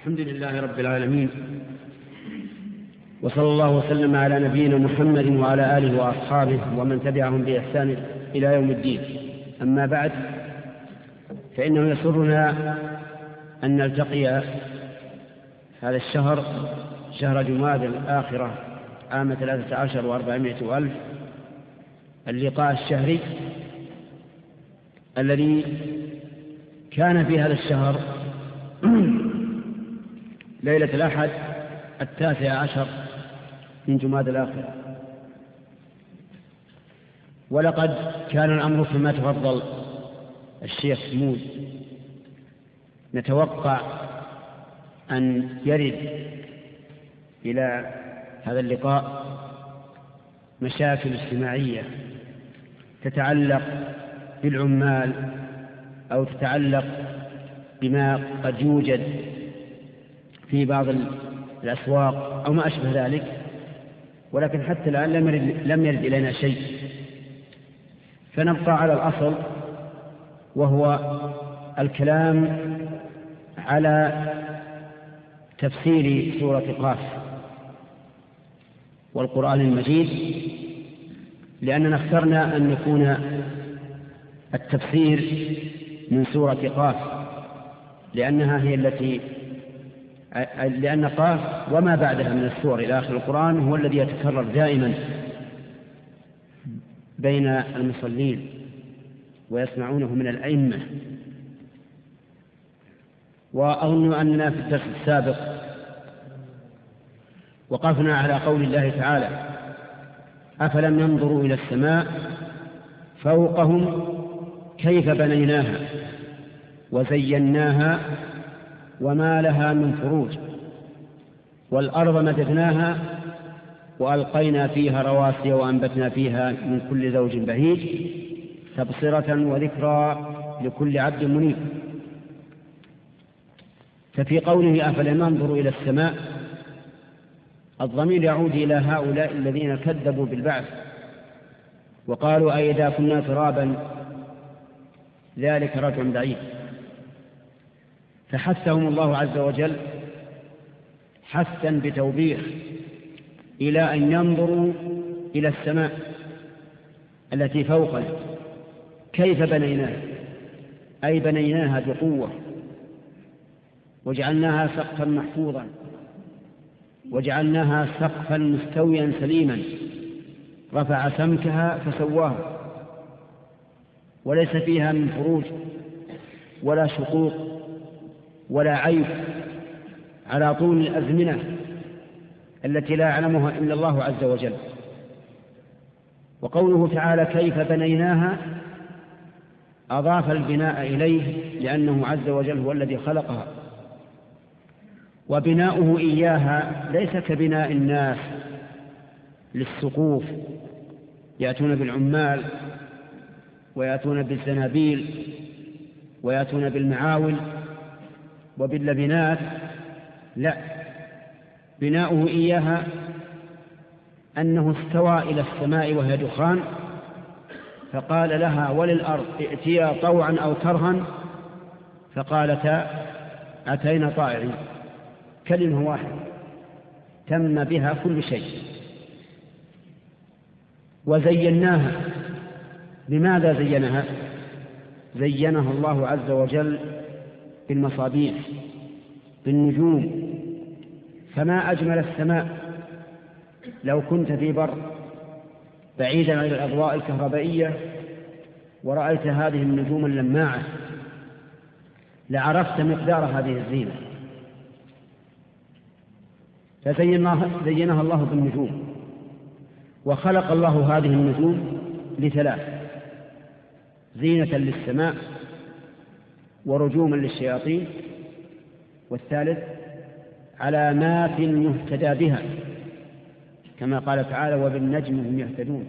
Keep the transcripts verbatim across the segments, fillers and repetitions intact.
الحمد لله رب العالمين، وصلى الله وسلم على نبينا محمد وعلى آله وأصحابه ومن تبعهم بإحسان إلى يوم الدين. أما بعد، فإنه يسرنا أن نلتقي هذا الشهر، شهر جمادى الآخرة، عام ثلاثة عشر وأربعمائة ألف، اللقاء الشهري الذي كان في هذا الشهر ليلة الأحد التاسع عشر من جمادى الآخرة. ولقد كان الأمر كما تفضل الشيخ سمود، نتوقع أن يرد إلى هذا اللقاء مشاكل اجتماعية تتعلق بالعمال أو تتعلق بما قد يوجد في بعض الأسواق أو ما أشبه ذلك، ولكن حتى الآن لم يرد, لم يرد إلينا شيء، فنبقى على الأصل، وهو الكلام على تفسير سورة قاف والقرآن المجيد، لأننا اخترنا أن يكون التفسير من سورة قاف، لأنها هي التي لأن قاف وما بعدها من السور إلى آخر القرآن هو الذي يتكرر دائما بين المصلين ويسمعونه من الأئمة. وأظن أننا في الدرس السابق وقفنا على قول الله تعالى: أفلم ينظروا إلى السماء فوقهم كيف بنيناها وزيناها وما لها من فروج والأرض مددناها وألقينا فيها رواسي وأنبتنا فيها من كل زوج بهيج تبصرة وذكرى لكل عبد منيب. ففي قوله أفلم ينظروا إلى السماء، الضمير يعود إلى هؤلاء الذين كذبوا بالبعث وقالوا أئذا كنا ترابا ذلك رجع بعيد، فحثهم الله عز وجل حثا بتوبيخ إلى أن ينظروا إلى السماء التي فوقنا كيف بنيناها، أي بنيناها بقوة وجعلناها سقفا محفوظا وجعلناها سقفا مستويا سليما رفع سمكها فسواها وليس فيها من فروج ولا شقوق ولا عيب على طول الأزمنة التي لا يعلمها إلا الله عز وجل. وقوله تعالى كيف بنيناها أضاف البناء إليه لأنه عز وجل هو الذي خلقها، وبناؤه إياها ليس كبناء الناس للسقوف، يأتون بالعمال ويأتون بالزنابيل ويأتون بالمعاول وباللبنات، لا، بناؤه إياها أنه استوى إلى السماء وهي دخان فقال لها وللأرض ائتيا طوعا أو كرها فقالتا أتينا طائعين، كلمة واحدة تم بها كل شيء. وزيناها، لماذا زينها؟ زينها الله عز وجل بالمصابيح بالنجوم، فما أجمل السماء لو كنت في بر بعيدا عن الأضواء الكهربائية ورأيت هذه النجوم اللماعة لعرفت مقدار هذه الزينة. فزينها الله بالنجوم، وخلق الله هذه النجوم لثلاث: زينة للسماء ورجوما للشياطين، والثالث علامات يهتدى بها كما قال تعالى وبالنجم هم يهتدون.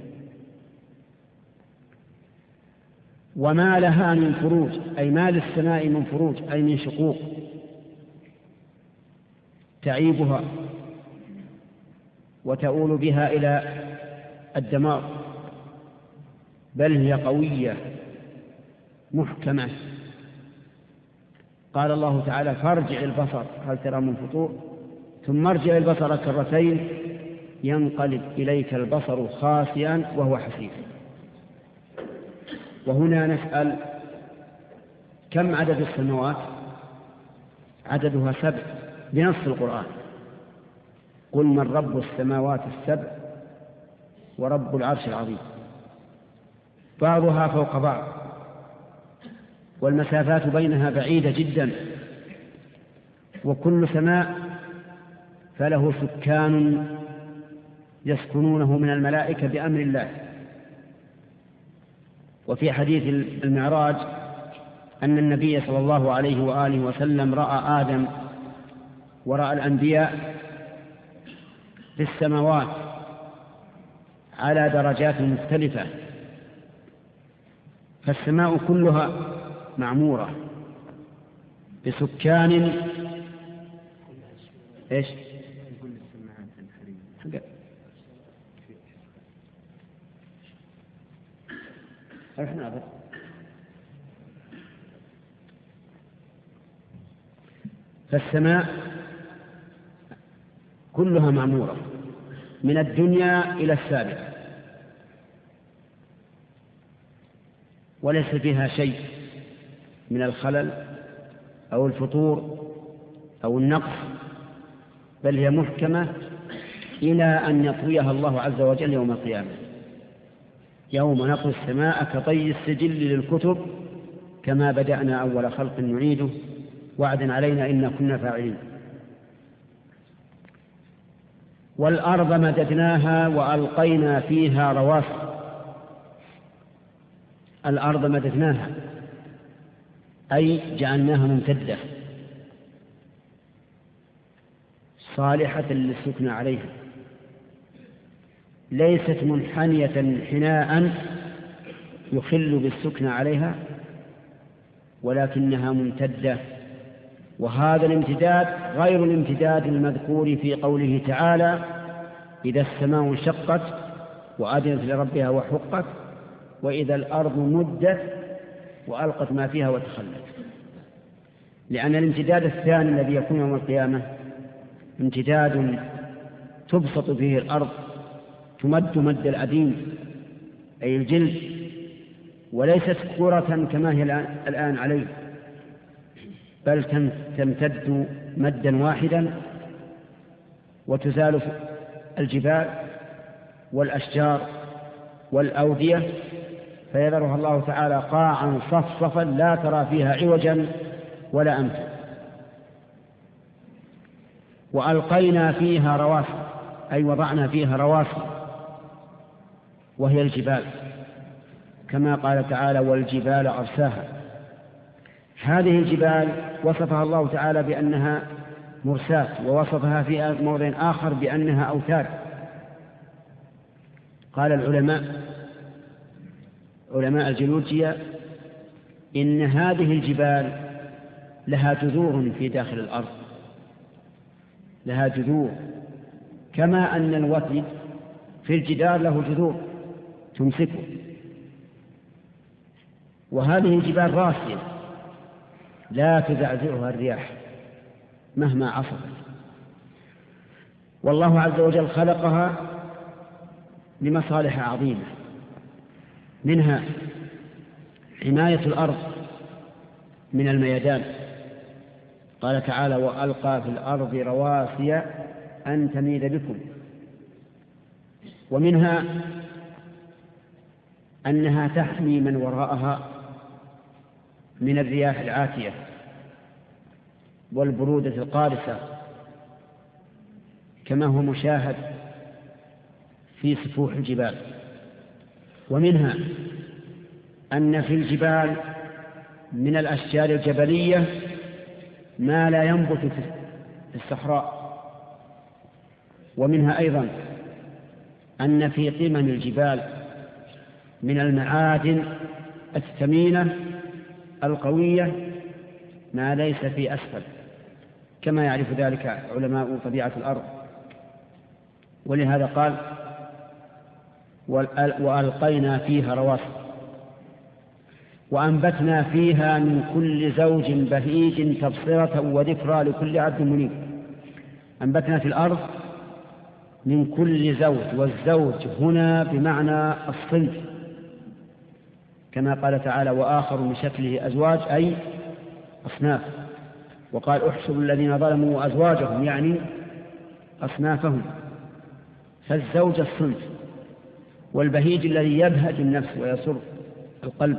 وما لها من فروج، أي ما للسماء من فروج أي من شقوق تعيبها وتؤول بها إلى الدمار، بل هي قوية محكمة قال الله تعالى فارجع البصر هل ترى من فطور ثم ارجع البصر كرتين ينقلب إليك البصر خاسئا وهو حسير. وهنا نسأل كم عدد السماوات؟ عددها سبع بنص القرآن. قل من رب السماوات السبع ورب العرش العظيم. بعضها فوق بعض والمسافات بينها بعيدة جدا، وكل سماء فله سكان يسكنونه من الملائكة بأمر الله. وفي حديث المعراج أن النبي صلى الله عليه وآله وسلم رأى آدم ورأى الأنبياء في السماوات على درجات مختلفة، فالسماء كلها معمورة بسكان إيش؟ فالسماء كلها معمورة من الدنيا إلى السابعة، وليس فيها شيء من الخلل أو الفطور أو النقص، بل هي محكمة إلى أن يطويها الله عز وجل يوم القيامة، يوم نطوي السماء كطي السجل للكتب كما بدأنا أول خلق نعيده وعدا علينا إنا كنا فاعلين. والأرض مددناها وألقينا فيها رواسي. الأرض مددناها أي جعلناها ممتدة صالحة للسكن عليها، ليست منحنية انحناء يخل بالسكن عليها، ولكنها ممتدة. وهذا الامتداد غير الامتداد المذكور في قوله تعالى إذا السماء انشقت وأذنت لربها وحقت وإذا الأرض مدت وألقت ما فيها وتخلت. لأن الامتداد الثاني الذي يكون يوم القيامة امتداد تبسط فيه الأرض، تمد مد الأديم أي الجلد، وليست كرة كما هي الآن عليه، بل تمتد مدا واحدا، وتزال الجبال والأشجار والأودية فيذرها الله تعالى قاعا صفصفا لا ترى فيها عوجا ولا أمتا. وألقينا فيها رواسي أي وضعنا فيها رواسي وهي الجبال، كما قال تعالى والجبال أرساها. هذه الجبال وصفها الله تعالى بأنها مرساة، ووصفها في موضع آخر بأنها أوتاد. قال العلماء علماء الجيولوجيا إن هذه الجبال لها جذور في داخل الأرض، لها جذور، كما أن الوتد في الجدار له جذور تمسكه. وهذه الجبال راسية لا تزعزعها الرياح مهما عصفت. والله عز وجل خلقها لمصالح عظيمة، منها حماية الأرض من الميدان. قال تعالى وألقى في الأرض رواسي أن تميد بكم. ومنها أنها تحمي من وراءها من الرياح العاتية والبرودة القارسة، كما هو مشاهد في سفوح الجبال. ومنها أن في الجبال من الأشجار الجبلية ما لا ينبت في الصحراء. ومنها أيضا أن في قمم الجبال من المعادن الثمينة القوية ما ليس في أسفل، كما يعرف ذلك علماء طبيعة الأرض. ولهذا قال وألقينا فيها رواسي. وأنبتنا فيها من كل زوج بهيج تبصرة وذكرى لكل عبد منيب. أنبتنا في الأرض من كل زوج، والزوج هنا بمعنى الصنف، كما قال تعالى وآخر من شكله أزواج، أي أصناف. وقال احسبوا الذين ظلموا وأزواجهم، يعني أصنافهم. فالزوج الصنف، والبهيج الذي يبهج النفس ويسر القلب.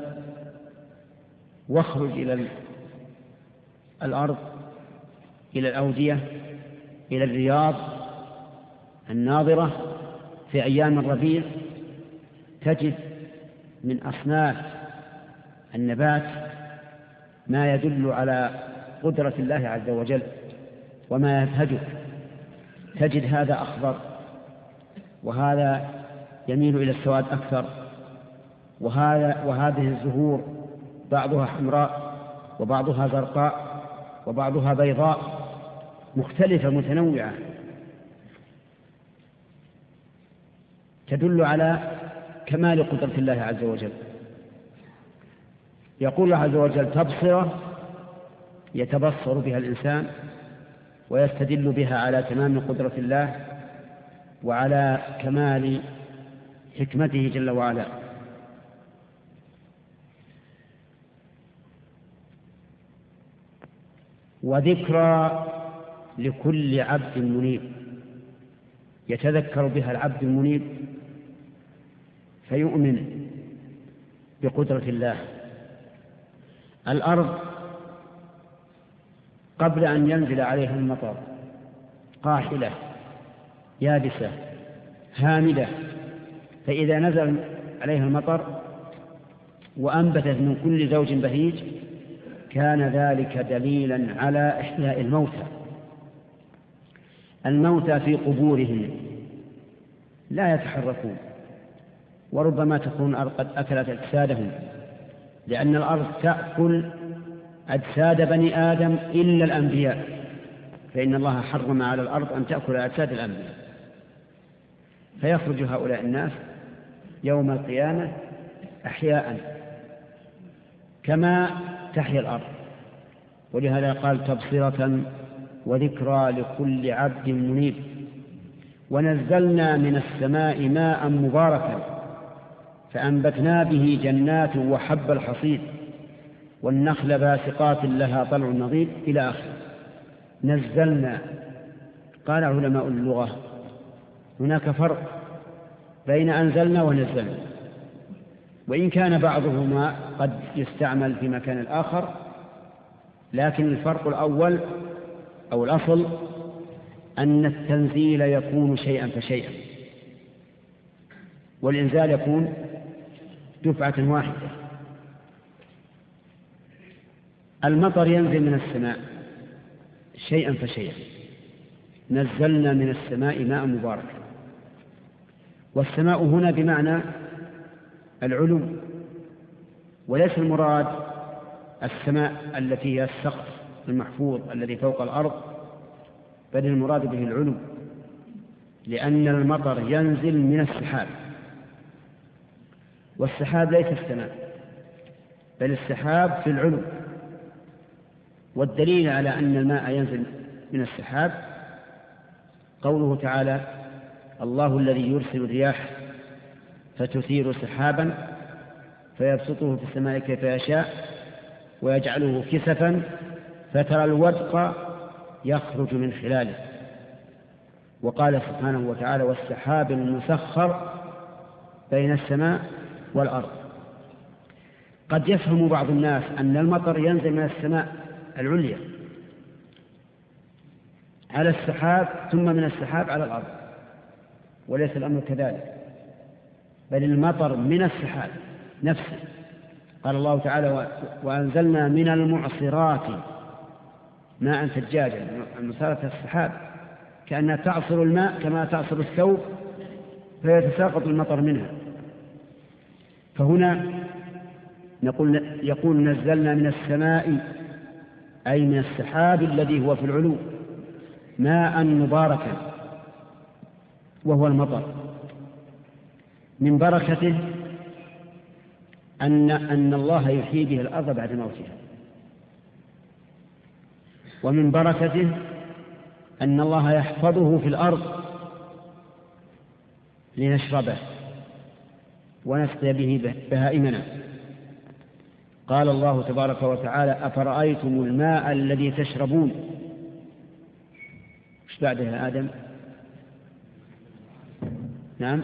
واخرج إلى الأرض، إلى الأودية، إلى الرياض الناظرة في أيام الربيع، تجد من أصناف النبات ما يدل على قدرة الله عز وجل وما يبهجه. تجد هذا أخضر، وهذا يميل إلى السواد أكثر، وهذا وهذه الزهور بعضها حمراء وبعضها زرقاء وبعضها بيضاء، مختلفة متنوعة، تدل على كمال قدرة الله عز وجل. يقول الله عز وجل تبصرة، يتبصر بها الإنسان ويستدل بها على تمام قدرة الله وعلى كمال حكمته جل وعلا. وذكرى لكل عبد منيب، يتذكر بها العبد المنيب فيؤمن بقدرة الله. الأرض قبل أن ينزل عليها المطر قاحلة يابسة هامدة، فإذا نزل عليها المطر وأنبتت من كل زوج بهيج كان ذلك دليلا على إحياء الموتى. الموتى في قبورهم لا يتحركون، وربما تكون الأرض قد أكلت أجسادهم، لأن الأرض تأكل أجساد بني آدم إلا الأنبياء، فإن الله حرم على الأرض أن تأكل أجساد الأنبياء. فيخرج هؤلاء الناس يوم القيامة أحياء كما تحيا الأرض. ولهذا قال تبصرة وذكرى لكل عبد منيب. ونزلنا من السماء ماء مباركا فأنبتنا به جنات وحب الحصيد والنخل باسقات لها طلع نضيد إلى آخره. نزلنا، قال علماء اللغة هناك فرق بين أنزلنا ونزلنا، وإن كان بعضهما قد يستعمل في مكان الآخر، لكن الفرق الأول أو الأصل أن التنزيل يكون شيئا فشيئا، والإنزال يكون دفعة واحدة. المطر ينزل من السماء شيئا فشيئا، نزلنا من السماء ماء مباركا. والسماء هنا بمعنى العلو، وليس المراد السماء التي هي السقف المحفوظ الذي فوق الأرض، بل المراد به العلو، لأن المطر ينزل من السحاب، والسحاب ليس السماء بل السحاب في العلو. والدليل على أن الماء ينزل من السحاب قوله تعالى الله الذي يرسل الرياح فتثير سحابا فيبسطه في السماء كيف يشاء ويجعله كسفا فترى الودق يخرج من خلاله. وقال سبحانه وتعالى والسحاب المسخر بين السماء والأرض. قد يفهم بعض الناس أن المطر ينزل من السماء العليا على السحاب ثم من السحاب على الأرض، وليس الأمر كذلك، بل المطر من السحاب نفسه. قال الله تعالى وأنزلنا من المعصرات ماء ثجاجا. المعصرة السحاب كأنها تعصر الماء كما تعصر الثوب فيتساقط المطر منها. فهنا نقول يقول نزلنا من السماء أي من السحاب الذي هو في العلو ماء مباركا، وهو المطر. من بركته أن, أن الله يحيي به الأرض بعد موتها، ومن بركته أن الله يحفظه في الأرض لنشربه ونسقي به بهائمنا. قال الله تبارك وتعالى: أفرأيتم الماء الذي تشربون. ايش بعدها آدم؟ نعم،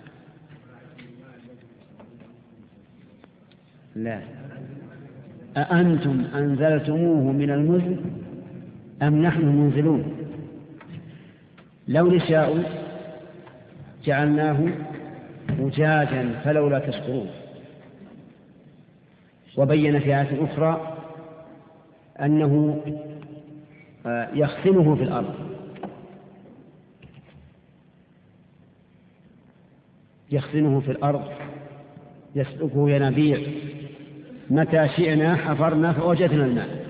لا، أأنتم أنزلتموه من المزن أم نحن المنزلون؟ لو نشاء جعلناه أجاجا فلولا تشكرون. وبين في آية أخرى أنه يخزنه في الأرض، يخزنه في الأرض يسلكه ينابيع، متى شئنا حفرنا فوجدنا الماء.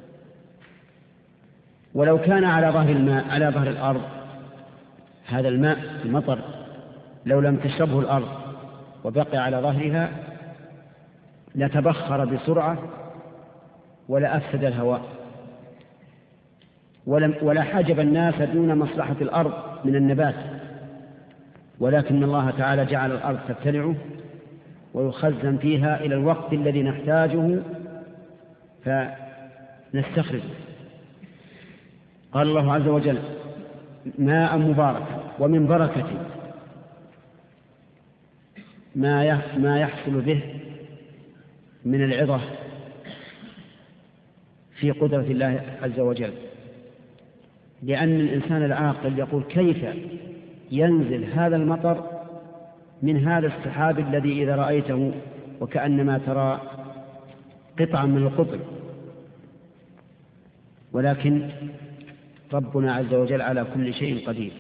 ولو كان على ظهر الماء على ظهر الأرض هذا الماء المطر لو لم تشربه الأرض وبقي على ظهرها لتبخر بسرعة ولا أفسد الهواء ولا حجب الناس دون مصلحة الأرض من النبات، ولكن الله تعالى جعل الأرض تبتلعه ويخزن فيها إلى الوقت الذي نحتاجه فنستخرجه. قال الله عز وجل: ماء مبارك. ومن بركته ما يحصل به من العظة في قدرة الله عز وجل، لأن الإنسان العاقل يقول: كيف ينزل هذا المطر من هذا السحاب الذي إذا رأيته وكأنما ترى قطعا من القطر؟ ولكن ربنا عز وجل على كل شيء قدير.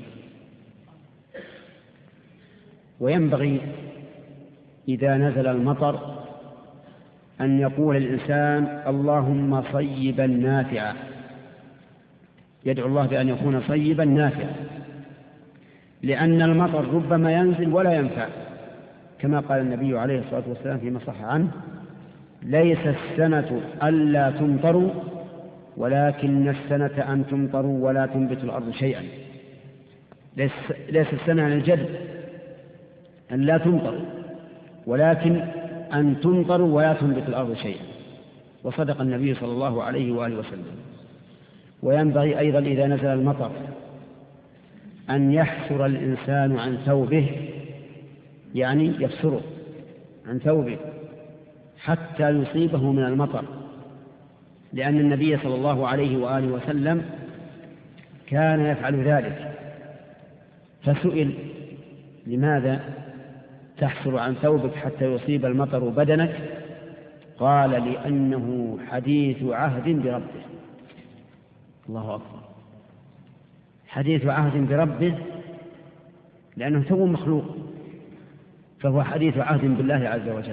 وينبغي إذا نزل المطر أن يقول الإنسان: اللهم صيبا نافعا، يدعو الله بأن يكون صيبا نافعا، لأن المطر ربما ينزل ولا ينفع، كما قال النبي عليه الصلاة والسلام فيما صح عنه: ليس السنة ألا تمطروا ولكن السنة أن تمطروا ولا تنبت الأرض شيئا. ليس, ليس السنة عن الجد أن لا تمطروا، ولكن أن تمطروا ولا تنبت الأرض شيئا. وصدق النبي صلى الله عليه وآله وسلم. وينبغي أيضا إذا نزل المطر أن يحسر الإنسان عن ثوبه، يعني يفسره عن ثوبه حتى يصيبه من المطر، لأن النبي صلى الله عليه وآله وسلم كان يفعل ذلك. فسئل: لماذا تحسر عن ثوبك حتى يصيب المطر بدنك؟ قال: لأنه حديث عهد بربه. الله أكبر، حديث عهد بربه، لأنه ثوب مخلوق، فهو حديث عهد بالله عز وجل.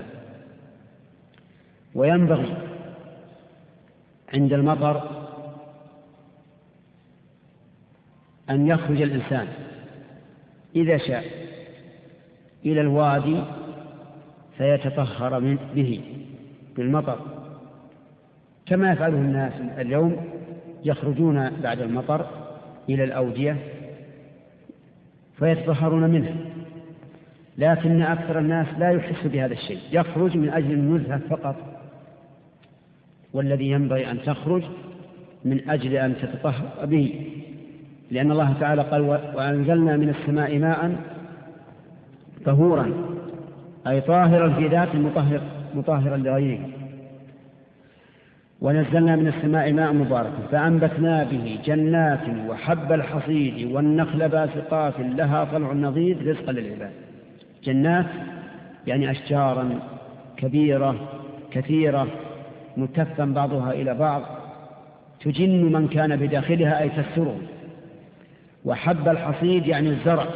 وينبغي عند المطر أن يخرج الإنسان إذا شاء إلى الوادي فيتطهر به بالمطر، كما يفعله الناس اليوم، يخرجون بعد المطر إلى الأودية فيتطهرون منه. لكن أكثر الناس لا يحس بهذا الشيء، يخرج من أجل النزهة فقط، والذي ينبغي أن تخرج من أجل أن تتطهر به، لأن الله تعالى قال: وأنزلنا من السماء ماء طهورا، أي طاهرا في ذات مطهر مطهرا لغيره. ونزلنا من السماء ماء مباركا فأنبتنا به جنات وحب الحصيد والنخل باسقات لها طلع نضيد رزقا للعباد. جنات يعني أشجارا كبيرة كثيرة متفا بعضها إلى بعض تجن من كان بداخلها أي تستره. وحب الحصيد يعني الزرع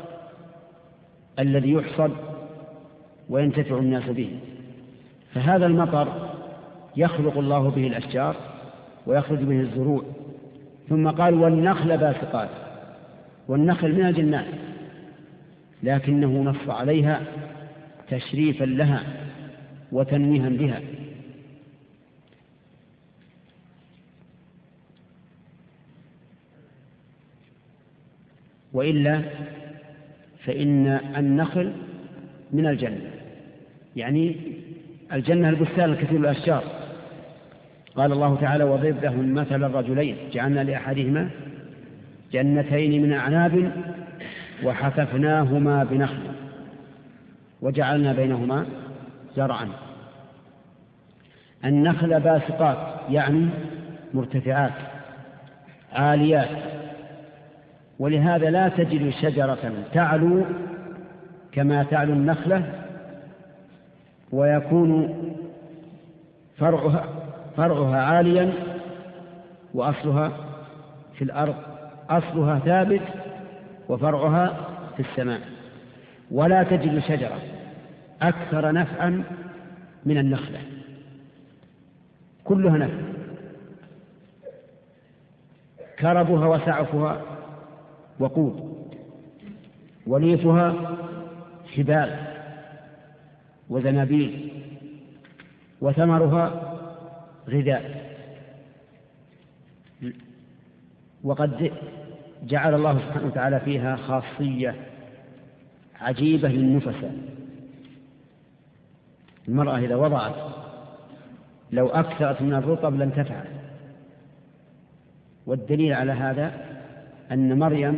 الذي يحصد وينتفع الناس به. فهذا المطر يخلق الله به الأشجار ويخرج به الزروع. ثم قال: والنخل باسقات، والنخل من الجنات، لكنه نص عليها تشريفا لها وتنويها بها. وإلا فإن النخل من الجنة، يعني الجنة البستان الكثير الأشجار. قال الله تعالى: وضرب لهم مثل الرجلين جعلنا لأحدهما جنتين من أعناب وحففناهما بنخل وجعلنا بينهما زرعا. النخل باسقات يعني مرتفعات عاليات، ولهذا لا تجد شجرة تعلو كما تعلو النخلة ويكون فرعها, فرعها عاليا وأصلها في الأرض، أصلها ثابت وفرعها في السماء. ولا تجد شجرة أكثر نفعا من النخلة، كلها نفع، كربها وسعفها وقود، وليفها حبال وزنابيل، وثمرها غذاء. وقد جعل الله سبحانه وتعالى فيها خاصية عجيبة للنفساء. المرأة إذا وضعت لو أكثرت من الرطب لم تفعل. والدليل على هذا أن مريم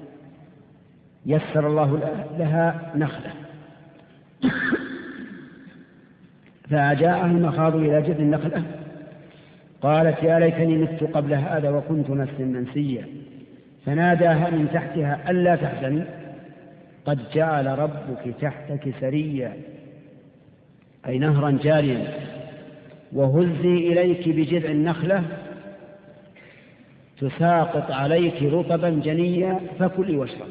يسر الله لها نخلة فأجاءها المخاض إلى جذع النخلة قالت: يا ليتني مت قبل هذا وكنت نفسا منسيا، فناداها من تحتها: ألا تحزني قد جعل ربك تحتك سريا، أي نهرا جاريا، وهزي إليك بجذع النخلة تساقط عليك رطبا جنيا فكلي واشربي.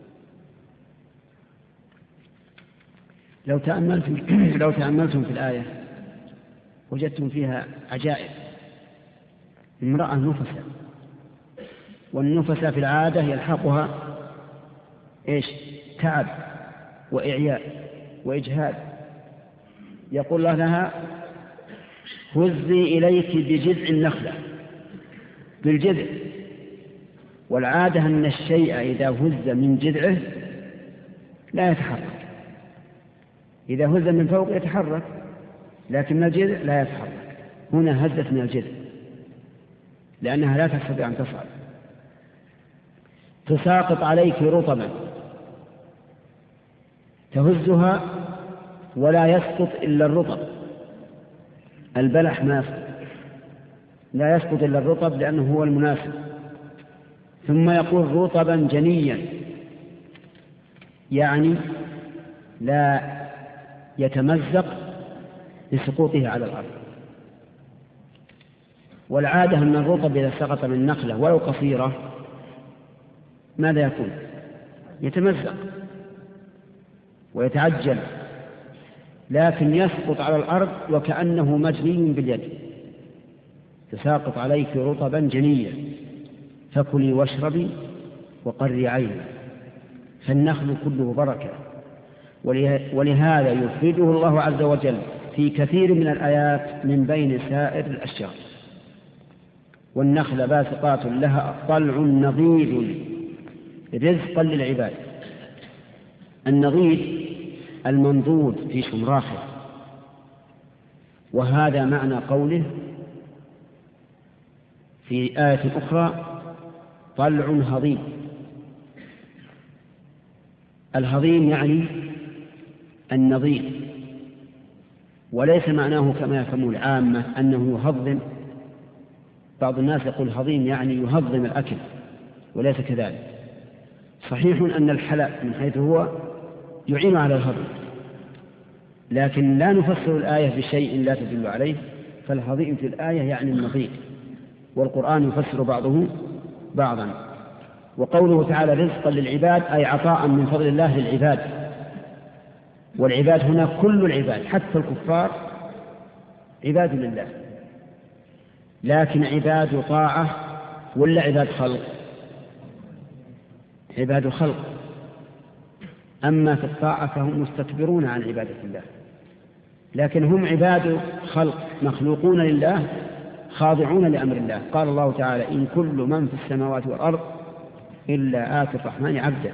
لو تأملتم, لو تأملتم في الآية وجدتم فيها عجائب. امرأة نفسة، والنفسة في العادة يلحقها إيش؟ تعب وإعياء وإجهاد. يقول الله لها: هزي إليك بجذع النخلة، بالجذع. والعادة أن الشيء إذا هز من جذعه لا يتحرك، إذا هز من فوق يتحرك، لكن من الجذع لا يتحرك. هنا هزت من الجذع لأنها لا تستطيع أن تصعد. تساقط عليك رطبا، تهزها ولا يسقط إلا الرطب، البلح ما يسقط، لا يسقط إلا الرطب لأنه هو المناسب. ثم يقول: رطبا جنيا، يعني لا يتمزق لسقوطه على الأرض. والعادة أن الرطب إذا سقط من نخلة ولو قصيرة ماذا يكون؟ يتمزق ويتعجل، لكن يسقط على الأرض وكأنه مجني باليد. تساقط عليك رطبا جنيا فكلي واشربي وقري عيني. فالنخل كله بركة، ولهذا يفرده الله عز وجل في كثير من الآيات من بين سائر الأشجار. والنخل باسقات لها طلع نضيد رزقا للعباد. النضيد المنضود في شمراخه، وهذا معنى قوله في آية أخرى: طلع هضيم. الهضيم يعني النضيد، وليس معناه كما يفهم العامة أنه يهضم. بعض الناس يقول هضيم يعني يهضم الأكل، وليس كذلك. صحيح أن الحلى من حيث هو يعين على الهضم، لكن لا نفسر الآية بشيء لا تدل عليه. فالهضيم في الآية يعني النضيد، والقرآن يفسر بعضه بعضا. وقوله تعالى: رزقا للعباد، أي عطاء من فضل الله للعباد. والعباد هنا كل العباد، حتى الكفار عباد لله، لكن عباد طاعة ولا عباد خلق؟ عباد خلق. أما في الطاعة فهم مستكبرون عن عبادة الله. لكن هم عباد خلق مخلوقون لله خاضعون لأمر الله. قال الله تعالى: إن كل من في السماوات والأرض إلا آتي الرحمن عبدا.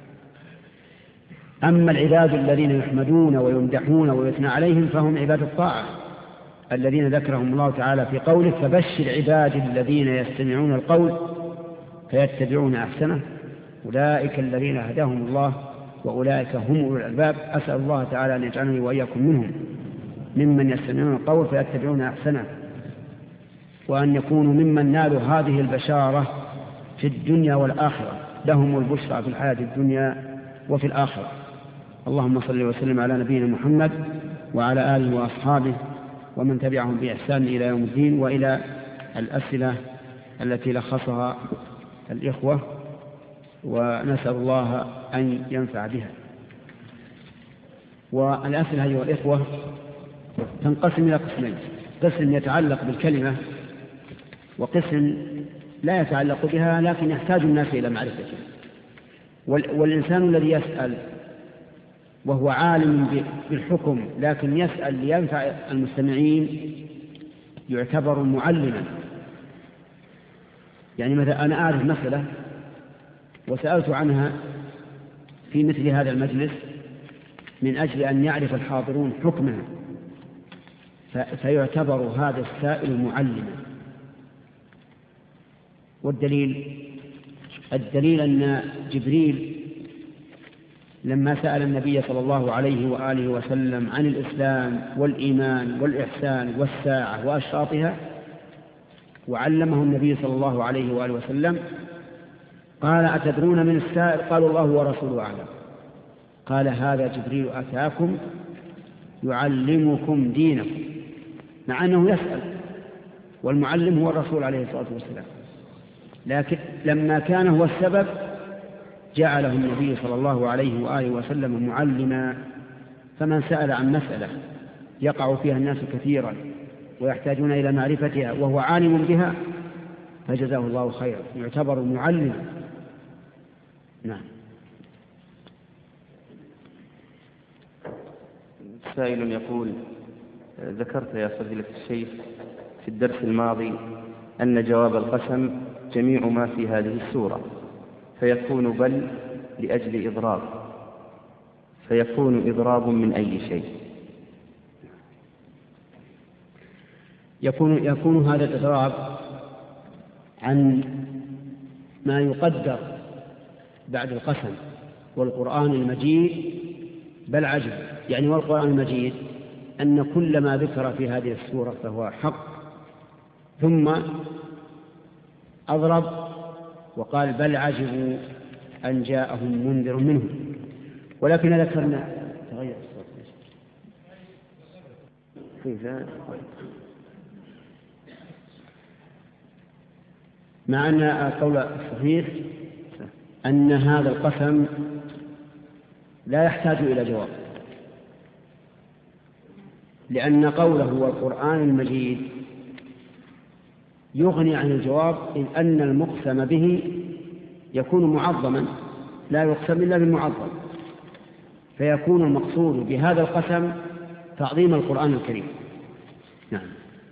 أما العباد الذين يحمدون ويمدحون ويثنى عليهم فهم عباد الطاعة الذين ذكرهم الله تعالى في قوله: فبشر عبادي الذين يستمعون القول فيتبعون أحسنه أولئك الذين هداهم الله وأولئك هم أولو الألباب. أسأل الله تعالى أن يجعلني وإياكم منهم ممن يستمعون القول فيتبعون أحسنه، وأن يكونوا ممن نالوا هذه البشارة في الدنيا والآخرة، لهم البشرى في الحياة الدنيا وفي الآخرة. اللهم صل وسلم على نبينا محمد وعلى آله وأصحابه ومن تبعهم بإحسان إلى يوم الدين. وإلى الأسئلة التي لخصها الإخوة، ونسأل الله أن ينفع بها. والأسئلة أيها الإخوة تنقسم إلى قسمين: قسم يتعلق بالكلمة، وقسم لا يتعلق بها لكن يحتاج الناس إلى معرفته. والإنسان الذي يسأل وهو عالم بالحكم لكن يسأل لينفع المستمعين يعتبر معلما. يعني مثلا أنا أعرف مسألة وسألت عنها في مثل هذا المجلس من أجل أن يعرف الحاضرون حكمها، فيعتبر هذا السائل معلما. والدليل الدليل أن جبريل لما سأل النبي صلى الله عليه وآله وسلم عن الإسلام والإيمان والإحسان والساعة وأشراطها وعلمه النبي صلى الله عليه وآله وسلم قال: أتدرون من السائل؟ قالوا: الله ورسوله أعلم. قال: هذا جبريل أتاكم يعلمكم دينكم، مع أنه يسأل، والمعلم هو الرسول عليه الصلاة والسلام، لكن لما كان هو السبب جعله النبي صلى الله عليه وآله وسلم معلما. فمن سأل عن مسألة يقع فيها الناس كثيرا ويحتاجون إلى معرفتها وهو عالم بها فجزاه الله خيرا، يعتبر معلما. نعم. سائل يقول: ذكرت يا فضيلة الشيخ في الدرس الماضي أن جواب القسم جميع ما في هذه السورة، فيكون بل لأجل إضراب، فيكون إضراب من أي شيء؟ يكون, يكون هذا الإضراب عن ما يقدر بعد القسم. والقرآن المجيد بل عجب، يعني والقرآن المجيد أن كل ما ذكر في هذه السورة فهو حق، ثم أضرب وقال: بل عجبوا أن جاءهم منذر منهم. ولكن ذكرنا تغير الصوت مع أن القول الصحيح أن هذا القسم لا يحتاج إلى جواب، لأن قوله والقرآن المجيد يغني عن الجواب، إذ أن المقسم به يكون معظما، لا يقسم إلا بالمعظم، فيكون المقصود بهذا القسم تعظيم القرآن الكريم. نعم.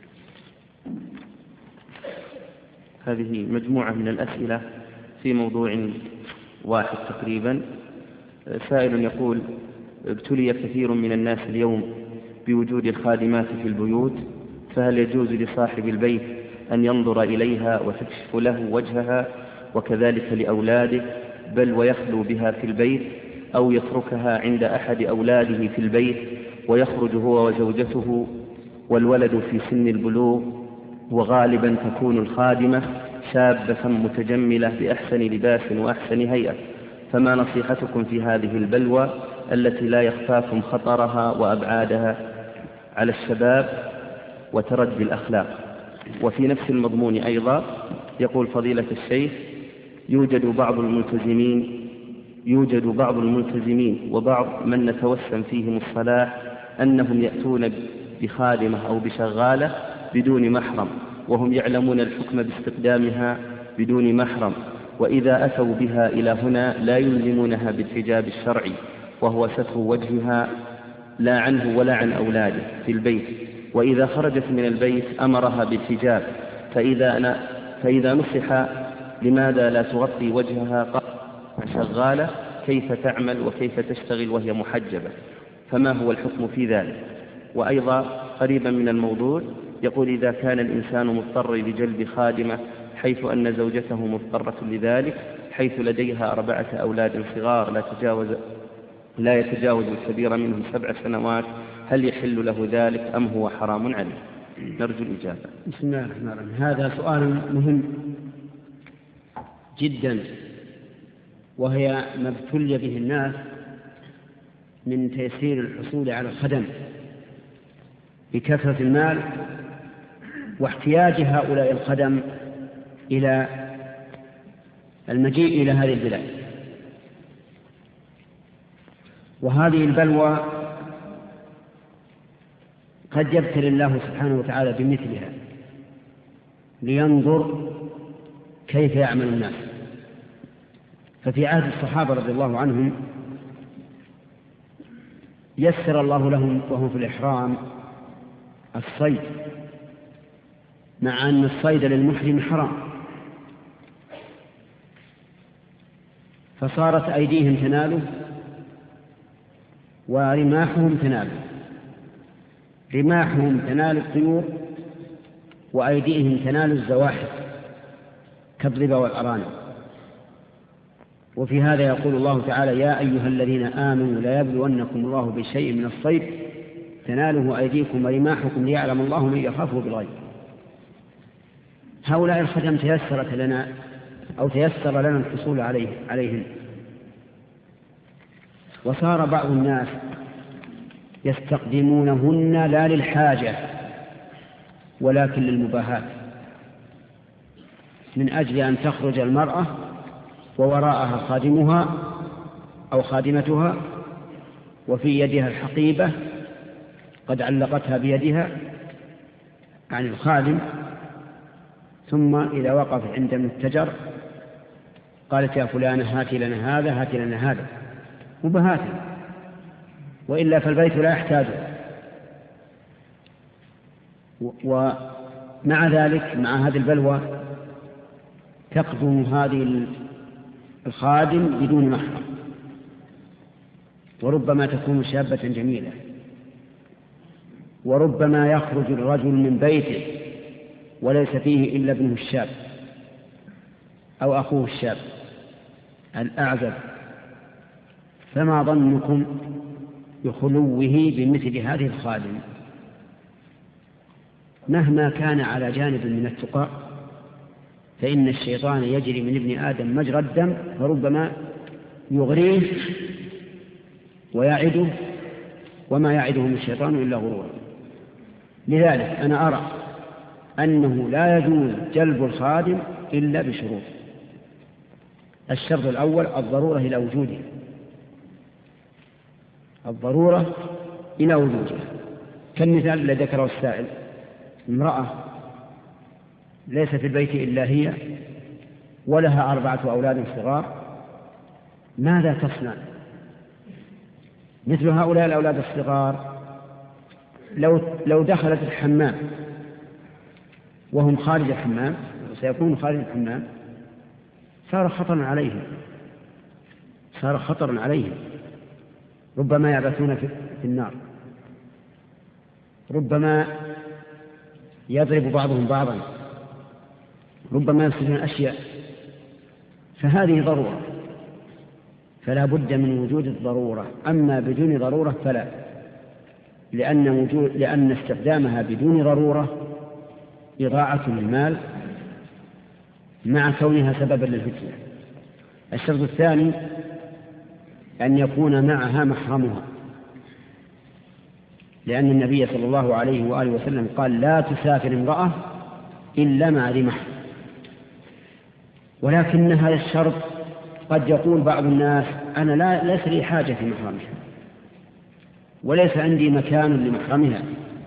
هذه مجموعة من الأسئلة في موضوع واحد تقريبا. سائل يقول: ابتلي كثير من الناس اليوم بوجود الخادمات في البيوت، فهل يجوز لصاحب البيت أن ينظر إليها وتكشف له وجهها، وكذلك لأولاده، بل ويخلو بها في البيت، أو يتركها عند أحد أولاده في البيت ويخرج هو وزوجته والولد في سن البلوغ، وغالبا تكون الخادمة شابة متجملة بأحسن لباس وأحسن هيئة، فما نصيحتكم في هذه البلوى التي لا يخفاكم خطرها وأبعادها على الشباب وتردي الأخلاق؟ وفي نفس المضمون أيضا يقول فضيلة الشيخ: يوجد بعض الملتزمين يوجد بعض الملتزمين وبعض من نتوسم فيهم الصلاح أنهم يأتون بخادمة أو بشغالة بدون محرم، وهم يعلمون الحكم باستخدامها بدون محرم، وإذا أتوا بها إلى هنا لا يلزمونها بالحجاب الشرعي وهو ستر وجهها لا عنه ولا عن أولاده في البيت، وإذا خرجت من البيت أمرها بالحجاب، فإذا, فإذا نصح لماذا لا تغطي وجهها قال شغالة كيف تعمل وكيف تشتغل وهي محجبة، فما هو الحكم في ذلك؟ وأيضا قريبا من الموضوع يقول إذا كان الإنسان مضطر لجلب خادمة حيث أن زوجته مضطرة لذلك حيث لديها أربعة أولاد صغار لا تجاوز لا يتجاوز الكبير منهم سبع سنوات، هل يحل له ذلك أم هو حرام عليه؟ نرجو الإجابة. بسم الله الرحمن الرحيم. هذا سؤال مهم جدا، وهي ما ابتلي به الناس من تيسير الحصول على الخدم بكثرة المال واحتياج هؤلاء الخدم إلى المجيء إلى هذه البلاد. وهذه البلوى قد يبتلي الله سبحانه وتعالى بمثلها لينظر كيف يعمل الناس. ففي عهد الصحابة رضي الله عنهم يسر الله لهم وهم في الإحرام الصيد، مع أن الصيد للمحرم حرام، فصارت أيديهم تناله ورماحهم تناله، رماحهم تنال الطيور وأيديهم تنال الزواحف كالضبا والأرانب. وفي هذا يقول الله تعالى يا أيها الذين آمنوا لا يبلونكم الله بشيء من الصيد تناله أيديكم ورماحكم ليعلم الله من يخافه بالغيب. هؤلاء الخدم تيسرت لنا أو تيسر لنا الحصول عليه عليهم، وصار بعض الناس يستقدمونهن لا للحاجة ولكن للمباهاة، من أجل أن تخرج المرأة ووراءها خادمها أو خادمتها وفي يدها الحقيبة قد علقتها بيدها عن الخادم، ثم إذا وقف عند المتجر قالت يا فلانة هاتي لنا هذا هاتي لنا هذا مباهاة، وإلا فالبيت لا يحتاجه. ومع ذلك مع هذه البلوى تقدم هذه الخادم بدون محرم، وربما تكون شابة جميلة، وربما يخرج الرجل من بيته وليس فيه إلا ابنه الشاب أو أخوه الشاب الأعزب، فما ظنكم بخلوه بمثل هذه الخادم؟ مهما كان على جانب من التقى فإن الشيطان يجري من ابن آدم مجرى الدم، فربما يغريه ويعده وما يعدهم الشيطان إلا غرورا. لذلك أنا أرى أنه لا يجوز جلب الخادم إلا بشروط. الشرط الأول الضرورة إلى وجوده، الضرورة إلى وجودها، كالمثال الذي ذكره السائل، امرأة ليس في البيت إلا هي ولها أربعة أولاد صغار، ماذا تصنع؟ مثل هؤلاء الأولاد الصغار لو, لو دخلت الحمام وهم خارج الحمام سيكون خارج الحمام صار خطرا عليهم صار خطرا عليهم ربما يعبثون في النار، ربما يضرب بعضهم بعضا، ربما يفسدون أشياء، فهذه ضرورة، فلا بد من وجود الضرورة. أما بدون ضرورة فلا، لأن, وجود لأن استخدامها بدون ضرورة إضاعة للمال مع كونها سببا للفتنة. الشرط الثاني أن يكون معها محرمها، لأن النبي صلى الله عليه وآله وسلم قال لا تسافر امرأة إلا مع ذي محرم. ولكن هذا الشرط قد يقول بعض الناس أنا لا ليس لي حاجة في محرمها وليس عندي مكان لمحرمها،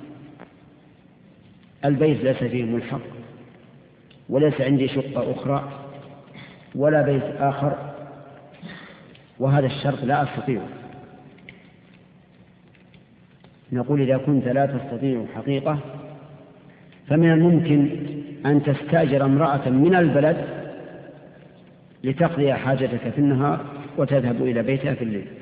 البيت ليس فيه ملحق وليس عندي شقة أخرى ولا بيت آخر، وهذا الشرط لا أستطيع. نقول إذا كنت لا تستطيع حقيقة فمن الممكن أن تستأجر امرأة من البلد لتقضي حاجتك في النهار وتذهب إلى بيتها في الليل.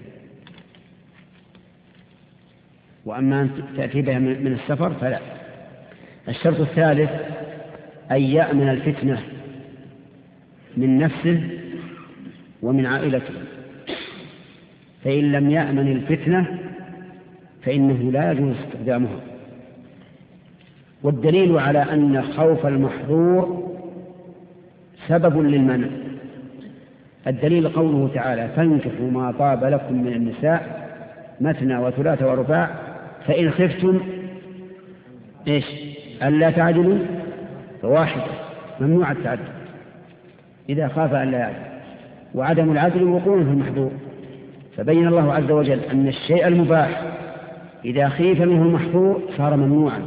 وأما أن تأتي بها من السفر فلا. الشرط الثالث أن يأمن الفتنة من نفسه ومن عائلته، فإن لم يأمن الفتنة فإنه لا يجوز استخدامها. والدليل على أن خوف المحظور سبب للمنع الدليل قوله تعالى: فانكحوا ما طاب لكم من النساء مثنى وثلاث ورباع فإن خفتم إيش ألا تعدلوا فواحدة. ممنوع التعدد إذا خاف ألا يعدل، وعدم العدل وقوع في المحظور. فبين الله عز وجل أن الشيء المباح إذا خيف منه المحظور صار ممنوعا،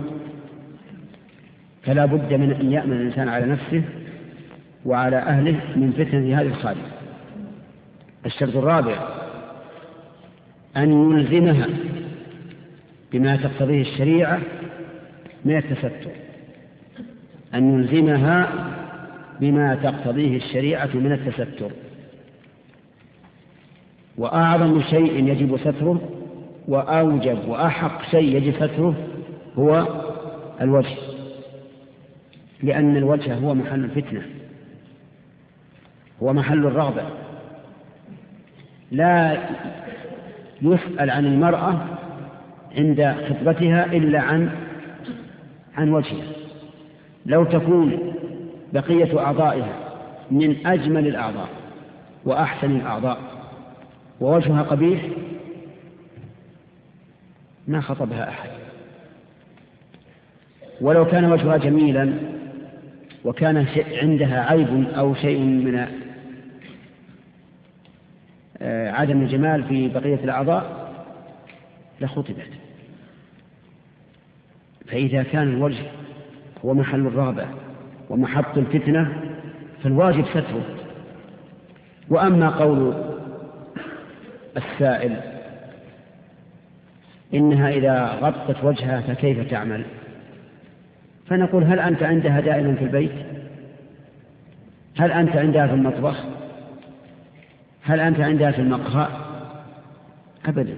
فلا بد من أن يأمن الإنسان على نفسه وعلى أهله من فتنة هذه الخالق. الشرط الرابع أن يلزمها بما تقتضيه الشريعة من التستر، أن يلزمها بما تقتضيه الشريعة من التستر. وأعظم شيء يجب ستره وأوجب وأحق شيء يجب ستره هو الوجه، لأن الوجه هو محل الفتنة، هو محل الرغبة. لا يسأل عن المرأة عند خطبتها إلا عن عن وجهها. لو تكون بقية أعضائها من أجمل الأعضاء وأحسن الأعضاء ووجهها قبيح ما خطبها أحد. ولو كان وجهها جميلا وكان عندها عيب أو شيء من عدم الجمال في بقية الأعضاء لخطبت. فإذا كان الوجه هو محل الرغبة ومحط الفتنة فالواجب ستره. وأما قول السائل إنها إذا غطت وجهها فكيف تعمل، فنقول: هل أنت عندها دائما في البيت؟ هل أنت عندها في المطبخ؟ هل أنت عندها في المقهى؟ أبدا،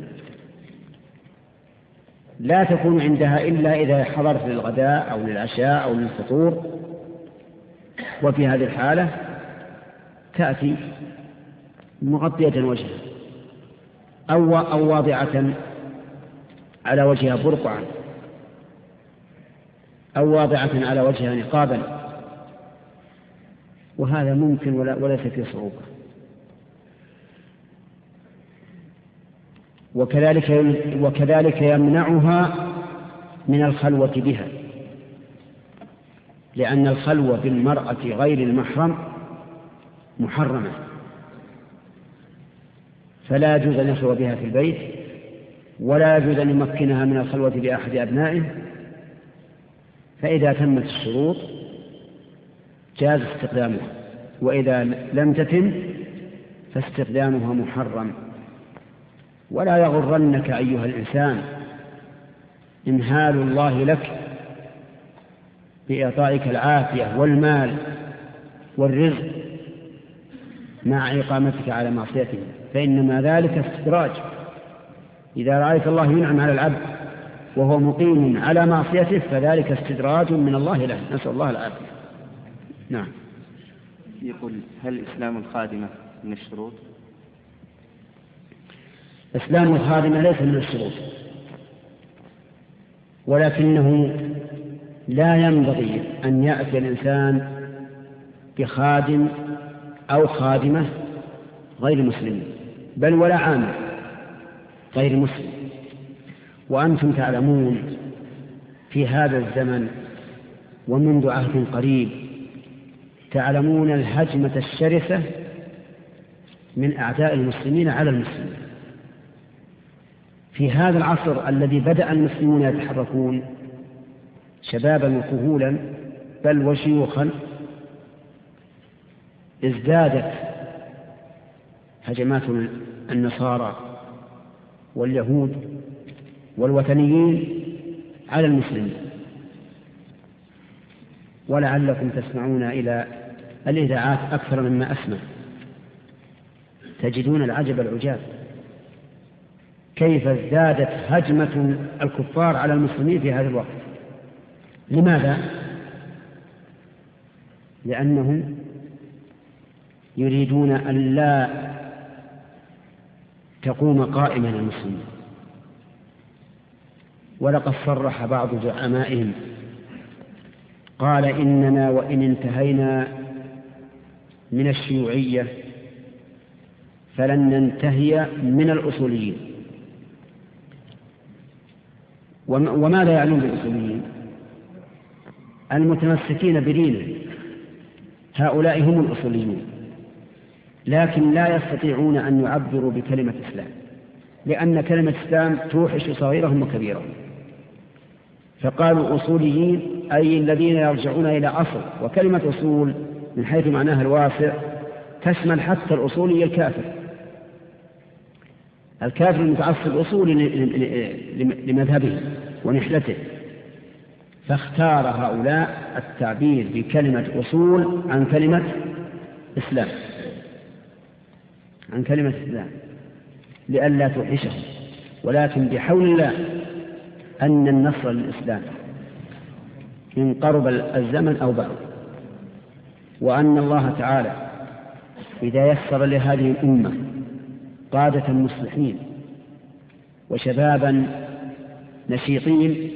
لا تكون عندها إلا إذا حضرت للغداء أو للعشاء أو للفطور، وفي هذه الحالة تأتي مغطية وجهها أو, أو واضعة على وجهها برقعا أو واضعة على وجهها نقابا، وهذا ممكن وليس فيه صعوبة. وكذلك, وكذلك يمنعها من الخلوة بها، لأن الخلوة بالمرأة غير المحرم محرمة، فلا يجوز أن يخلو بها في البيت، ولا يجوز أن يمكنها من الخلوة بأحد أبنائه. فإذا تمت الشروط جاز استخدامها، وإذا لم تتم فاستخدامها محرم. ولا يغرنك أيها الإنسان إمهال الله لك بإعطائك العافية والمال والرزق مع إقامتك على معصيته، فإنما ذلك استدراج. إذا رأيت الله ينعم على العبد وهو مقيم على معصيته فذلك استدراج من الله له، نسأل الله العافية. نعم. يقول: هل إسلام الخادمة من الشروط؟ إسلام الخادمة ليس من الشروط، ولكنه لا ينبغي أن يأتي الإنسان بخادم أو خادمة غير مسلم، بل ولا عامل غير مسلم. وأنتم تعلمون في هذا الزمن ومنذ عهد قريب تعلمون الهجمة الشرسة من أعداء المسلمين على المسلمين. في هذا العصر الذي بدأ المسلمون يتحركون شبابا وكهولا بل وشيوخا، ازدادت هجمات النصارى واليهود والوثنيين على المسلمين. ولعلكم تسمعون إلى الإذاعات أكثر مما أسمع، تجدون العجب العجاب كيف ازدادت هجمة الكفار على المسلمين في هذا الوقت. لماذا؟ لأنهم يريدون أن لا تقوم قائمة للمسلمين. ولقد صرح بعض زعمائهم قال إننا وإن انتهينا من الشيوعية فلن ننتهي من الأصوليين. وماذا يعنون بالأصوليين؟ المتمسكين بدينه، هؤلاء هم الأصوليون، لكن لا يستطيعون أن يعبروا بكلمة إسلام، لأن كلمة إسلام توحش صغيرهم وكبيرهم. فقالوا أصوليين أي الذين يرجعون إلى أصل، وكلمة أصول من حيث معناها الواسع تشمل حتى الأصولي الكافر، الكافر المتعصب أصولي لمذهبه ونحلته. فاختار هؤلاء التعبير بكلمة أصول عن كلمة إسلام، عن كلمة إسلام لئلا توحشه، ولكن بحول الله أن النصر للإسلام إن قرب الزمن أو بعد، وأن الله تعالى إذا يسر لهذه الأمة قادة مصلحين وشبابا نشيطين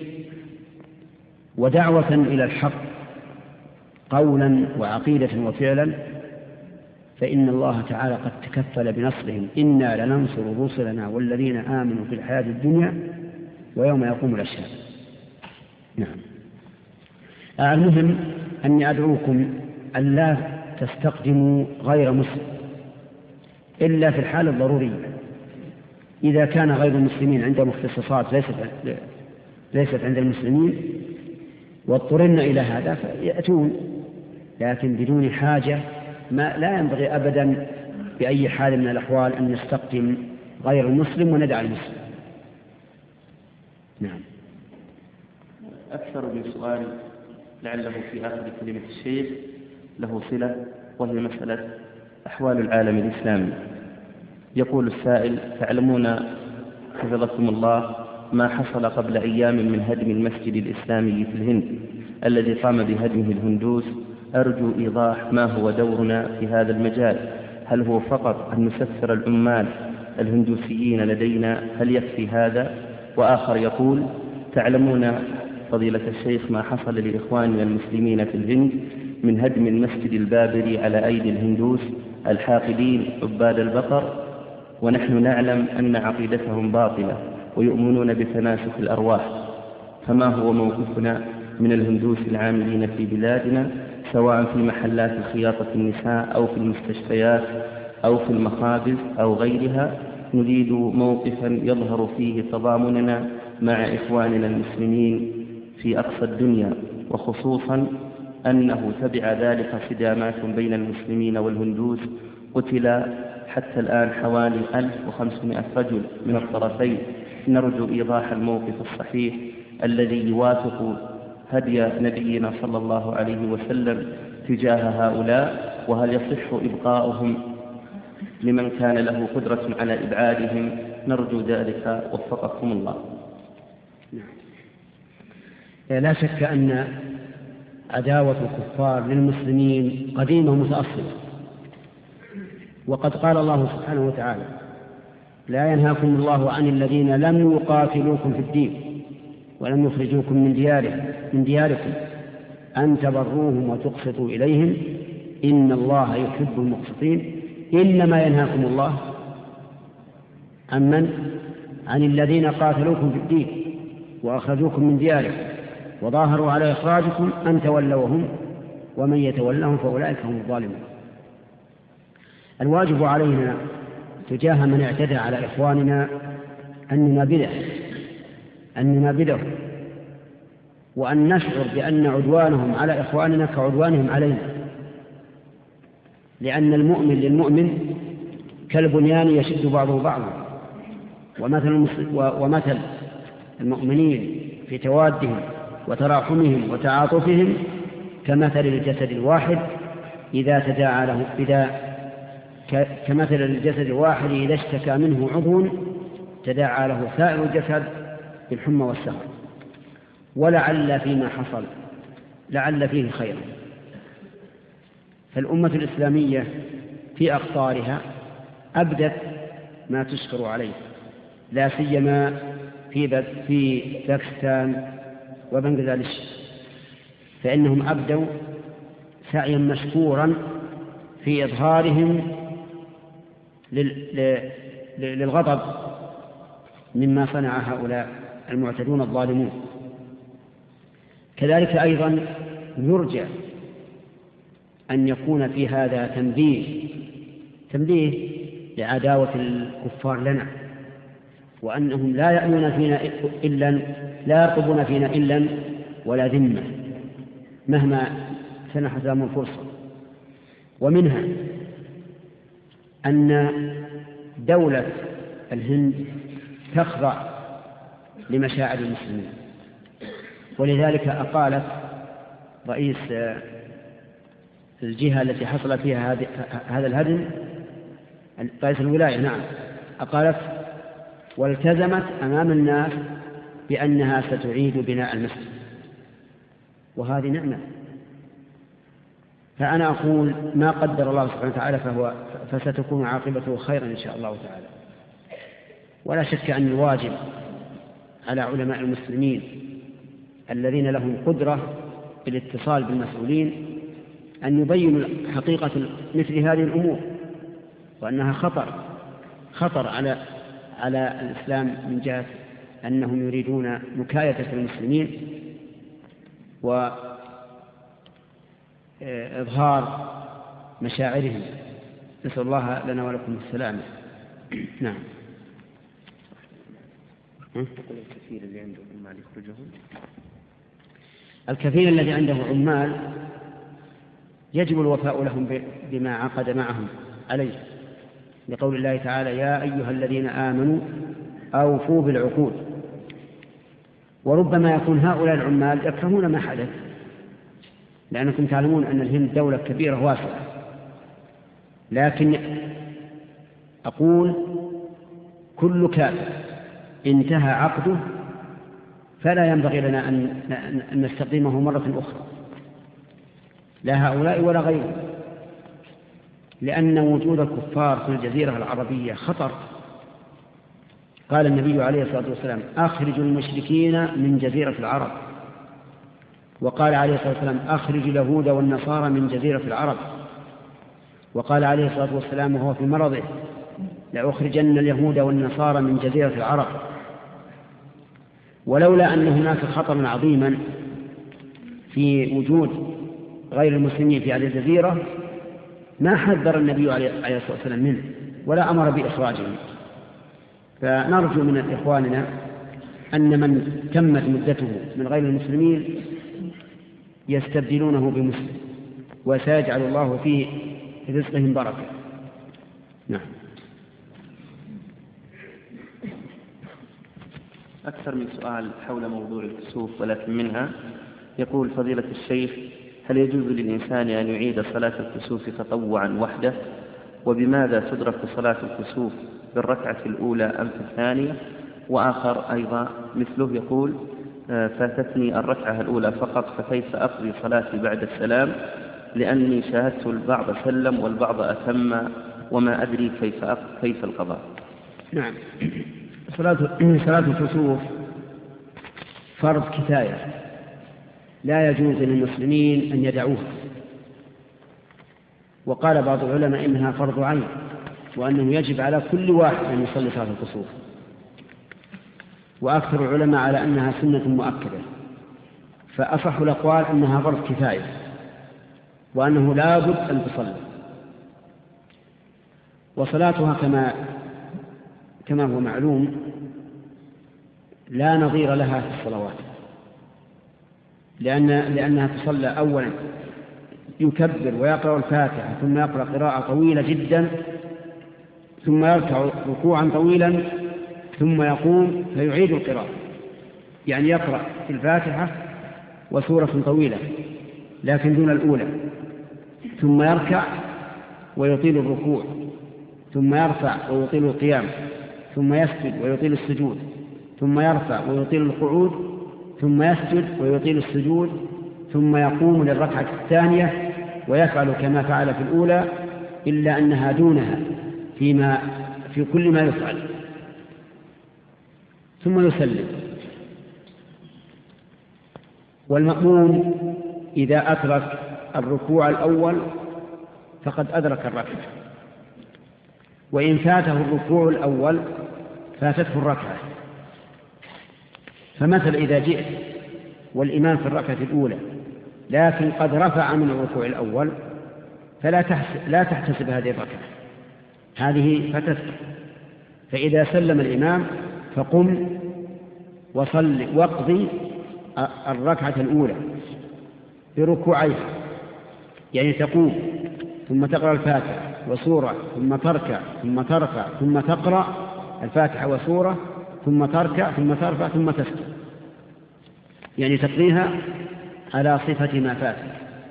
ودعوة إلى الحق قولا وعقيدة وفعلا، فإن الله تعالى قد تكفل بنصرهم. إنا لننصر رسلنا والذين آمنوا في الحياة الدنيا ويوم يقوم الأشهاد. نعم. المهم أني أدعوكم أن لا تستقدموا غير مسلم إلا في الحالة الضرورية. إذا كان غير المسلمين عندهم اختصاصات ليست ليست عند المسلمين واضطرنا إلى هذا فيأتون، لكن بدون حاجة. ما لا ينبغي أبدا بأي حال من الأحوال أن نستقدم غير المسلم وندع المسلم. نعم. أكثر من سؤال لعله في آخر كلمة الشيخ له صلة، وهي مسألة أحوال العالم الإسلامي. يقول السائل: تعلمون حفظكم الله ما حصل قبل أيام من هدم المسجد الإسلامي في الهند الذي قام بهدمه الهندوس؟ أرجو إيضاح ما هو دورنا في هذا المجال. هل هو فقط أن نسفر العمال الهندوسيين لدينا؟ هل يكفي هذا؟ وآخر يقول: تعلمون فضيلة الشيخ ما حصل لإخواننا المسلمين في الهند من هدم المسجد البابري على أيدي الهندوس الحاقدين عباد البقر، ونحن نعلم أن عقيدتهم باطلة ويؤمنون بتناسخ الأرواح، فما هو موقفنا من الهندوس العاملين في بلادنا سواء في محلات خياطة النساء أو في المستشفيات أو في المخابز أو غيرها؟ نريد موقفا يظهر فيه تضامننا مع إخواننا المسلمين في أقصى الدنيا، وخصوصا أنه تبع ذلك صدامات بين المسلمين والهندوس. قتل حتى الآن حوالي ألف وخمسمائة رجل من الطرفين. نرجو إيضاح الموقف الصحيح الذي يوافق هدي نبينا صلى الله عليه وسلم تجاه هؤلاء، وهل يصح إبقاؤهم لمن كان له قدرة على إبعادهم؟ نرجو ذلك وفقكم الله. لا شك أن عداوة الكفار للمسلمين قديمة متأصلة، وقد قال الله سبحانه وتعالى: لا ينهاكم الله عن الذين لم يقاتلوكم في الدين ولم يخرجوكم من ديارهم من دياركم أن تبروهم وتقسطوا إليهم إن الله يحب المقسطين. إنما ينهاكم الله عن من؟ عن الذين قاتلوكم في الدين وأخرجوكم من دياركم وظاهروا على إخراجكم أن تولوهم ومن يتولهم فأولئك هم الظالمون. الواجب علينا تجاه من اعتدى على إخواننا أن ننابذه أن ننابذه وأن نشعر بأن عدوانهم على إخواننا كعدوانهم علينا، لأن المؤمن للمؤمن كالبنيان يشد بعضه بعضا، ومثل, ومثل المؤمنين في توادهم وتراحمهم وتعاطفهم كمثل الجسد الواحد إذا تداعى له إذا كمثل الجسد الواحد إذا اشتكى منه عضو تداعى له سائر الجسد بالحمى والسهر. ولعل فيما حصل لعل فيه خيرا. فالأمة الإسلامية في أقطارها أبدت ما تشكر عليه، لا سيما في في باكستان وبنغلاديش، فإنهم أبدوا سعيا مشكورا في إظهارهم للغضب مما صنع هؤلاء المعتدون الظالمون. كذلك أيضا يرجع أن يكون في هذا تنبيه تنبيه لعداوة الكفار لنا، وأنهم لا يأمنون فينا إلا لا يرقبون فينا إلا ولا ذمة مهما سنحت لهم الفرصة. ومنها أن دولة الهند تخضع لمشاعر المسلمين، ولذلك أقالت رئيس الجهة التي حصل فيها هذا الهدم، رئيس الولاية نعم، أقالت والتزمت أمام الناس بأنها ستعيد بناء المسجد، وهذه نعمة. فأنا أقول ما قدر الله سبحانه وتعالى فهو فستكون عاقبته خيرا إن شاء الله تعالى. ولا شك أن الواجب على علماء المسلمين الذين لهم قدرة بالاتصال بالمسؤولين أن يبينوا حقيقة مثل هذه الأمور، وأنها خطر خطر على على الإسلام من جهة أنهم يريدون مكايدة المسلمين وإظهار مشاعرهم. نسأل الله لنا ولكم السلامة. نعم. الكثير اللي عنده عمال يخرجهم الكثير الذي عنده عمال يجب الوفاء لهم بما عقد معهم عليه، لقول الله تعالى يا أيها الذين آمنوا أوفوا بالعقود. وربما يكون هؤلاء العمال يكرهون ما حدث، لأنكم تعلمون أن الهند دولة كبيرة واسعة، لكن أقول كل كافر انتهى عقده فلا ينبغي لنا أن نستقيمه مرة أخرى، لا هؤلاء ولا غيرهم، لأن وجود الكفار في الجزيرة العربية خطر. قال النبي عليه الصلاة والسلام أخرجوا المشركين من جزيرة العرب، وقال عليه الصلاة والسلام أخرج اليهود والنصارى من جزيرة العرب، وقال عليه الصلاة والسلام وهو في مرضه لأخرجن اليهود والنصارى من جزيرة العرب. ولولا أن هناك خطرا عظيما في وجود غير المسلمين في هذه الجزيرة ما حذر النبي عليه الصلاة والسلام منه ولا أمر بإخراجهم. فنرجو من إخواننا أن من تمت مدته من غير المسلمين يستبدلونه بمسلم، وسيجعل الله في رزقهم بركة. نعم. أكثر من سؤال حول موضوع الكسوف، ولكن منها يقول فضيلة الشيخ هل يجوز للإنسان أن يعيد صلاة الكسوف تطوعا وحده؟ وبماذا تدرك صلاة الكسوف، بالركعة الأولى أم في الثانية؟ وآخر أيضا مثله يقول فاتتني الركعة الأولى فقط فكيف أقضي صلاتي بعد السلام، لأني شاهدت البعض سلم والبعض أتم وما أدري كيف كيف القضاء. نعم. صلاة صلاة الكسوف فرض كفاية لا يجوز للمسلمين أن يدعوها، وقال بعض العلماء إنها فرض عين، وأنه يجب على كل واحد أن يصلي صلاة الكسوف، وأكثر العلماء على أنها سنة مؤكدة. فأصح الأقوال أنها فرض كفاية، وأنه لا بد أن تصلي. وصلاتها كما كما هو معلوم لا نظير لها في الصلوات، لأن لأنها تصلى أولا يكبر ويقرأ الفاتحة ثم يقرأ قراءة طويلة جدا ثم يركع ركوعا طويلا ثم يقوم فيعيد القراءة، يعني يقرأ في الفاتحة وسورة طويلة لكن دون الأولى، ثم يركع ويطيل الركوع، ثم يرفع ويطيل القيام، ثم يسجد ويطيل السجود، ثم يرفع ويطيل القعود، ثم يسجد ويطيل السجود، ثم يقوم للركعة الثانية ويفعل كما فعل في الأولى إلا أنها دونها فيما في كل ما يفعل، ثم يسلم. والمأموم إذا أدرك الركوع الأول فقد أدرك الركعة، وإن فاته الركوع الأول فاتته الركعة. فمثل إذا جئت والإمام في الركعة الأولى لكن قد رفع من الركوع الأول فلا تحسب, لا تحتسب هذه الركعة، هذه فتتك. فإذا سلم الإمام فقم وصل واقضي الركعة الأولى بركوعيها، يعني تقوم ثم تقرأ الفاتحة وسورة ثم تركع ثم ترفع ثم تقرأ الفاتحة وسورة ثم تركع ثم ترفع ثم تسجد، يعني تقضيها على صفة ما فاتك.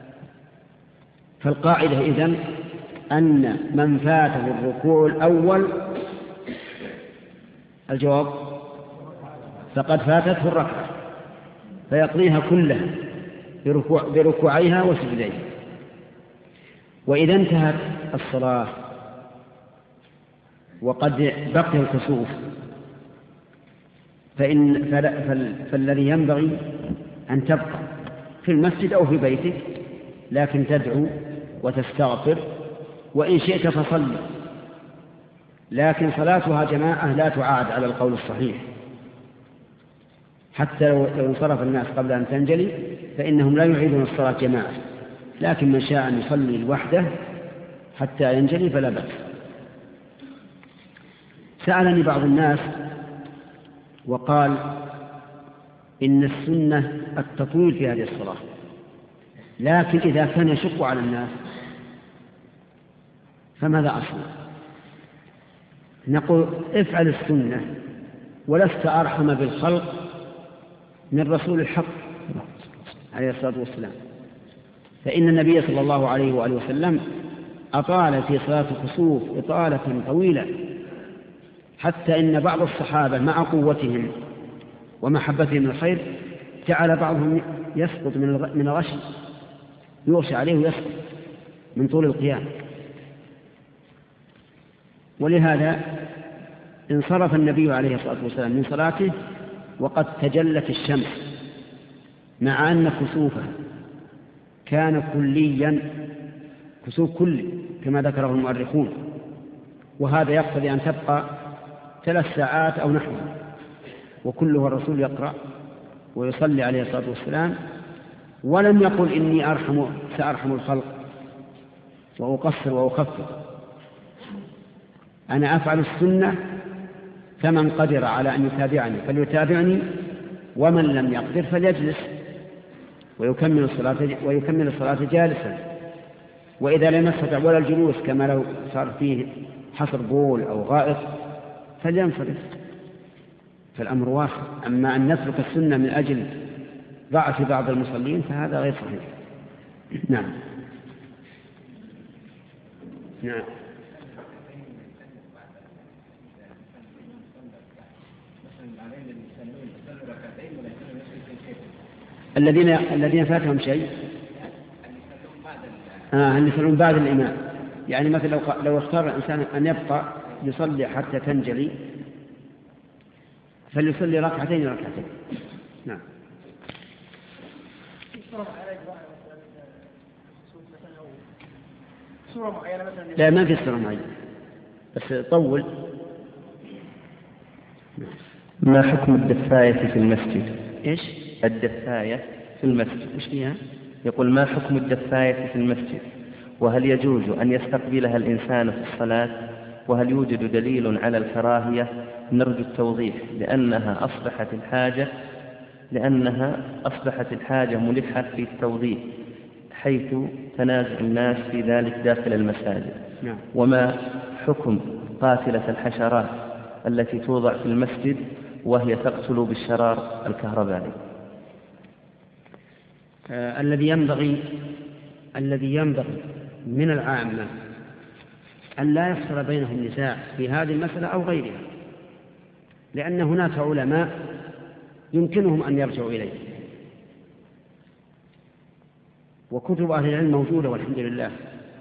فالقاعدة إذن أن من فاته الركوع الأول الجواب فقد فاتته الركعة فيقضيها كلها بركوع بركوعيها وسجديها. وإذا انتهت الصلاة وقد بقي الكسوف فإن فالذي ينبغي أن تبقى في المسجد أو في بيتك، لكن تدعو وتستغفر، وإن شئت فصلي، لكن صلاتها جماعة لا تعاد على القول الصحيح، حتى لو انصرف الناس قبل أن تنجلي فإنهم لا يعيدون الصلاة جماعة، لكن من شاء أن يصلي لوحده حتى ينجلي فلا بأس. سألني بعض الناس وقال إن السنة التطويل في هذه الصلاة، لكن إذا كان يشق على الناس فماذا أصنع؟ نقول افعل السنة، ولست أرحم بالخلق من رسول الحق عليه الصلاة والسلام، فإن النبي صلى الله عليه وآله وسلم أطال في صلاة الكسوف إطالة طويلة، حتى إن بعض الصحابة مع قوتهم ومحبتهم الخير جعل بعضهم يسقط من الغشي، يغشى عليه ويسقط من طول القيام. ولهذا انصرف النبي عليه الصلاة والسلام من صلاته وقد تجلت الشمس، مع أن كسوفه كان كليا كسوف كلي كما ذكره المؤرخون، وهذا يقتضي أن تبقى ثلاث ساعات أو نحو، وكله الرسول يقرأ ويصلي عليه الصلاة والسلام، ولم يقل إني أرحم سأرحم الخلق وأقصر وأخفف، أنا أفعل السنة، فمن قدر على أن يتابعني فليتابعني، ومن لم يقدر فليجلس ويكمل الصلاة ويكمل الصلاة جالسا، وإذا لم يستطع ولا الجلوس كما لو صار فيه حصر بول أو غائط فلينصرف، فالأمر واحد. أما أن نترك السنة من أجل ضعف بعض المصلين فهذا غير صحيح. نعم نعم الذين الذين فاتهم شيء آه اللي يصلون بعد الإمام، يعني مثلا لو لو اختار الإنسان أن يبقى يصلي حتى تنجلي فليصلي ركعتين ركعتين. نعم. لا ما في صورة معينة بس طول. ما حكم الدفاية في المسجد؟ إيش؟ الدفاية في المسجد إيش فيها؟ يقول ما حكم الدفاية في المسجد، وهل يجوز أن يستقبلها الإنسان في الصلاة، وهل يوجد دليل على الكراهية؟ نرجو التوضيح لأنها أصبحت الحاجة لأنها أصبحت الحاجة ملحة في التوضيح، حيث تنازع الناس في ذلك داخل المساجد. نعم. وما حكم قاتلة الحشرات التي توضع في المسجد وهي تقتل بالشرار الكهربائي. آه الذي ينبغي الذي ينبغي من العامة أن لا يحصل بينهم نزاع في هذه المسألة أو غيرها، لأن هناك علماء يمكنهم أن يرجعوا إليه، وكتب أهل العلم موجودة والحمد لله.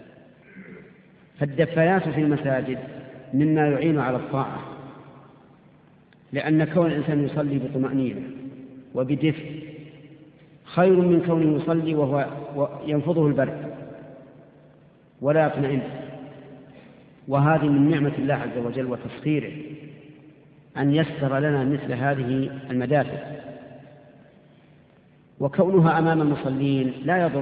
فالدفايات في المساجد مما يعين على الطاعة، لأن كون الإنسان يصلي بطمأنينة وبدفء خير من كونه يصلي وهو ينفضه البرد ولا يطمئن. وهذه من نعمة الله عز وجل وتسخيره أن يسر لنا مثل هذه المدافع، وكونها أمام المصلين لا يضر.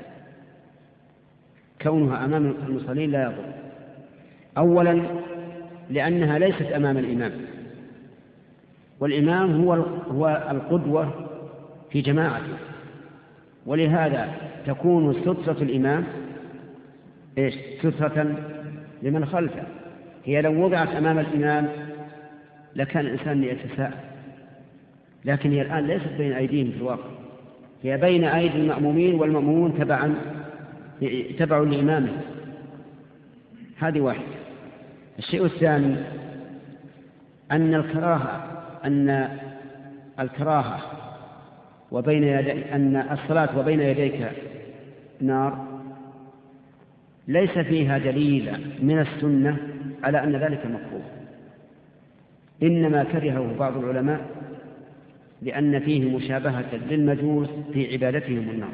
كونها أمام المصلين لا يضر، أولا لأنها ليست أمام الإمام، والإمام هو هو القدوة في جماعته، ولهذا تكون سترة الإمام إيش؟ سترة لمن خلفه. هي لو وضعت أمام الإمام لكان الإنسان يتساءل، لكن هي الآن ليست بين أيديهم في الواقع، هي بين أيدي المأمومين، والمأمومون تبعا تبع لإمامه. هذه واحدة. الشيء الثاني أن الكراهة أن الكراهة وبين يدي أن الصلاة وبين يديك نار ليس فيها دليل من السنة على أن ذلك مكروه، إنما كرهه بعض العلماء لأن فيه مشابهة للمجوس في عبادتهم النار.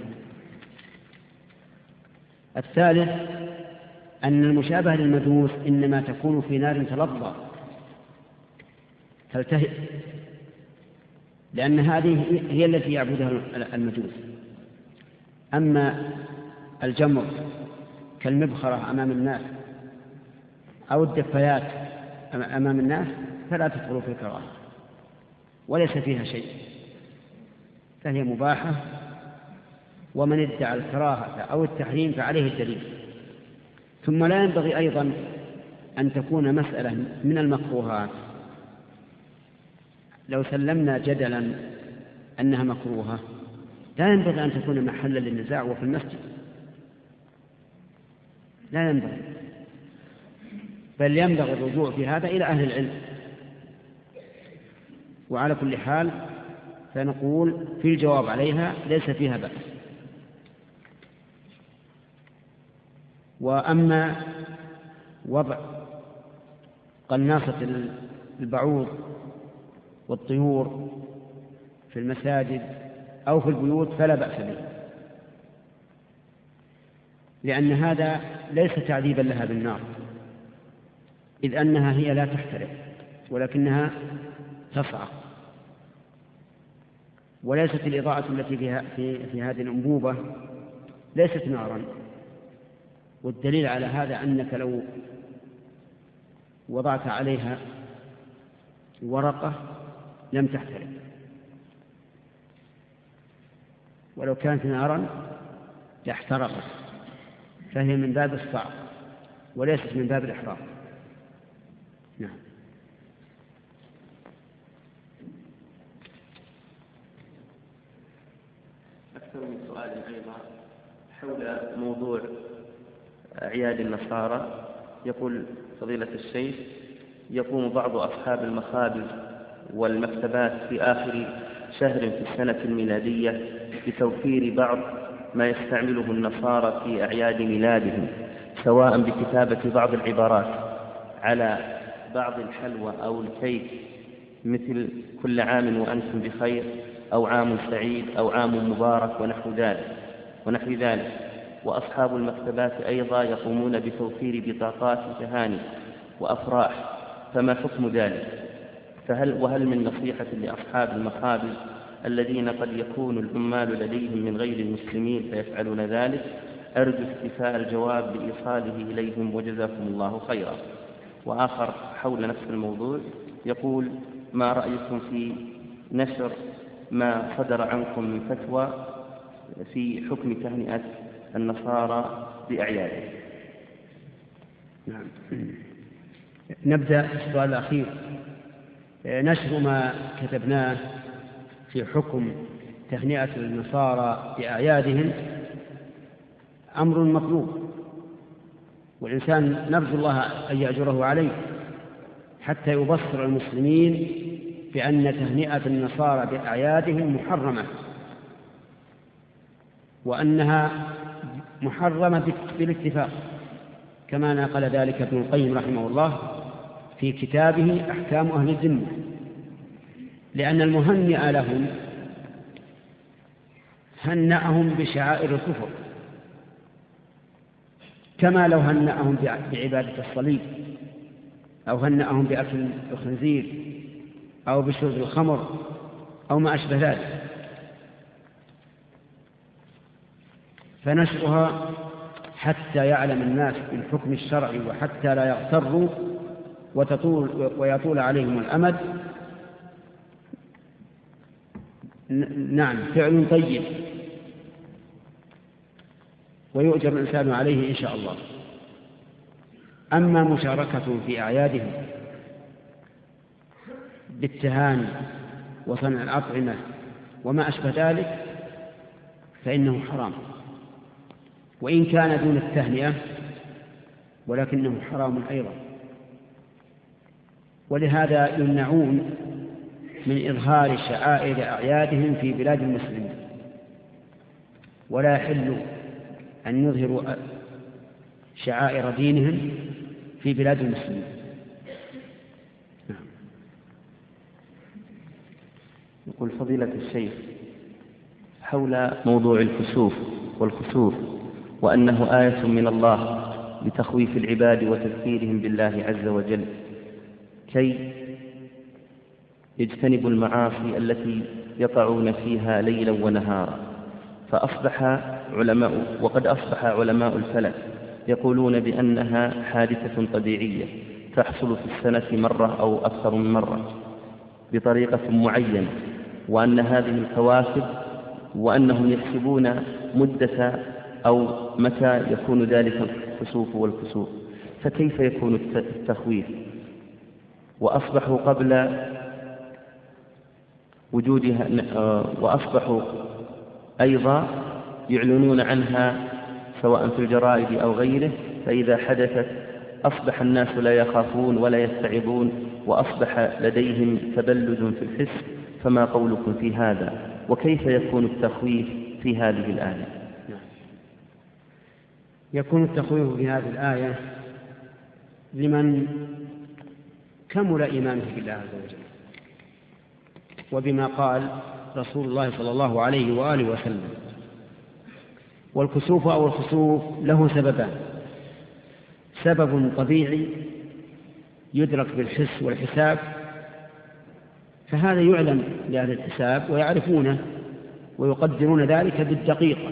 الثالث أن المشابهة للمجوس إنما تكون في نار تلظى تلتهب، لأن هذه هي التي يعبدها المجوس. أما الجمر كالمبخرة أمام الناس أو الدفايات أمام الناس فلا تدخل في الكراهة وليس فيها شيء، فهي مباحة، ومن ادعى الكراهة أو التحريم فعليه الدليل. ثم لا ينبغي أيضا أن تكون مسألة من المكروهات لو سلمنا جدلا أنها مكروهة لا ينبغي أن تكون محلا للنزاع وفي المسجد، لا ينبغي، بل ينبغي الرجوع في هذا إلى أهل العلم. وعلى كل حال فنقول في الجواب عليها ليس فيها بأس. وأما وضع قناصة البعوض والطيور في المساجد أو في البيوت فلا بأس به، لأن هذا ليس تعذيبا لها بالنار، إذ أنها هي لا تحترق ولكنها تصعق، وليست الإضاءة التي فيها في, في هذه الأنبوبة ليست نارا. والدليل على هذا أنك لو وضعت عليها ورقة لم تحترق، ولو كانت نارا لاحترقت، فهي من باب الصعق وليست من باب الإحراق. نعم. أكثر من سؤال أيضا حول موضوع أعياد النصارى. يقول فضيلة الشيخ: يقوم بعض أصحاب المخابز والمكتبات في آخر شهر في السنة الميلادية بتوفير بعض ما يستعمله النصارى في أعياد ميلادهم، سواء بكتابة بعض العبارات على بعض الحلوى أو الكيك، مثل كل عام وأنتم بخير، أو عام سعيد، أو عام مبارك، ونحو ذلك ونحو ذلك وأصحاب المكتبات أيضا يقومون بتوفير بطاقات تهاني وأفراح، فما حكم ذلك؟ فهل وهل من نصيحة لأصحاب المخابز الذين قد يكون العمال لديهم من غير المسلمين فيفعلون ذلك؟ أرجو اكتفاء الجواب بإيصاله إليهم وجزاكم الله خيرا. وآخر حول نفس الموضوع يقول: ما رأيكم في نشر ما صدر عنكم من فتوى في حكم تهنئة النصارى بأعيادهم؟ نعم. نبدأ بالسؤال الأخير. نشر ما كتبناه في حكم تهنئة النصارى بأعيادهم أمر مطلوب، والإنسان نرجو الله أن يأجره عليه حتى يبصر المسلمين بأن تهنئة النصارى بأعيادهم محرمة، وأنها محرمة بالاتفاق، كما نقل ذلك ابن القيم رحمه الله في كتابه أحكام أهل الذمة، لأن المهنئ لهم هنأهم بشعائر الكفر، كما لو هنأهم بعبادة الصليب، أو هنأهم بأكل الخنزير، أو بشرب الخمر، أو ما أشبه ذلك. فنشرها حتى يعلم الناس بالحكم الشرعي، وحتى لا يغتروا وتطول ويطول عليهم الأمد. نعم، فعل طيب ويؤجر الإنسان عليه إن شاء الله. أما مشاركة في أعيادهم بالتهاني وصنع الأطعمة وما أشبه ذلك فإنه حرام، وإن كان دون التهنئة ولكنه حرام أيضا. ولهذا يمنعون من إظهار شعائر أعيادهم في بلاد المسلمين، ولا يحل أن يظهروا شعائر دينهم في بلاد المسلمين. يقول فضيلة الشيخ حول موضوع الكسوف والخسوف، وأنه آية من الله لتخويف العباد وتذكيرهم بالله عز وجل كي يجتنبوا المعاصي التي يقعون فيها ليلا ونهارا. فأصبح علماء وقد أصبح علماء الفلك يقولون بأنها حادثة طبيعية تحصل في السنة مرة أو أكثر من مرة بطريقة معينة، وأن هذه الكواكب وأنهم يحسبون مدة أو متى يكون ذلك الخسوف والكسوف، فكيف يكون التخويف؟ وأصبحوا قبل وجودها وأصبحوا أيضا يعلنون عنها سواء في الجرائد أو غيره، فإذا حدثت أصبح الناس لا يخافون ولا يستعظون، وأصبح لديهم تبلد في الحس. فما قولكم في هذا؟ وكيف يكون التخويف في هذه الآية؟ يكون التخويف في هذه الآية لمن كمل إيمانه بالله عز وجل وبما قال رسول الله صلى الله عليه وآله وسلم. والكسوف أو الخسوف له سببان: سبب طبيعي يدرك بالحس والحساب، فهذا يعلم لأهل الحساب ويعرفونه ويقدرون ذلك بالدقيقة.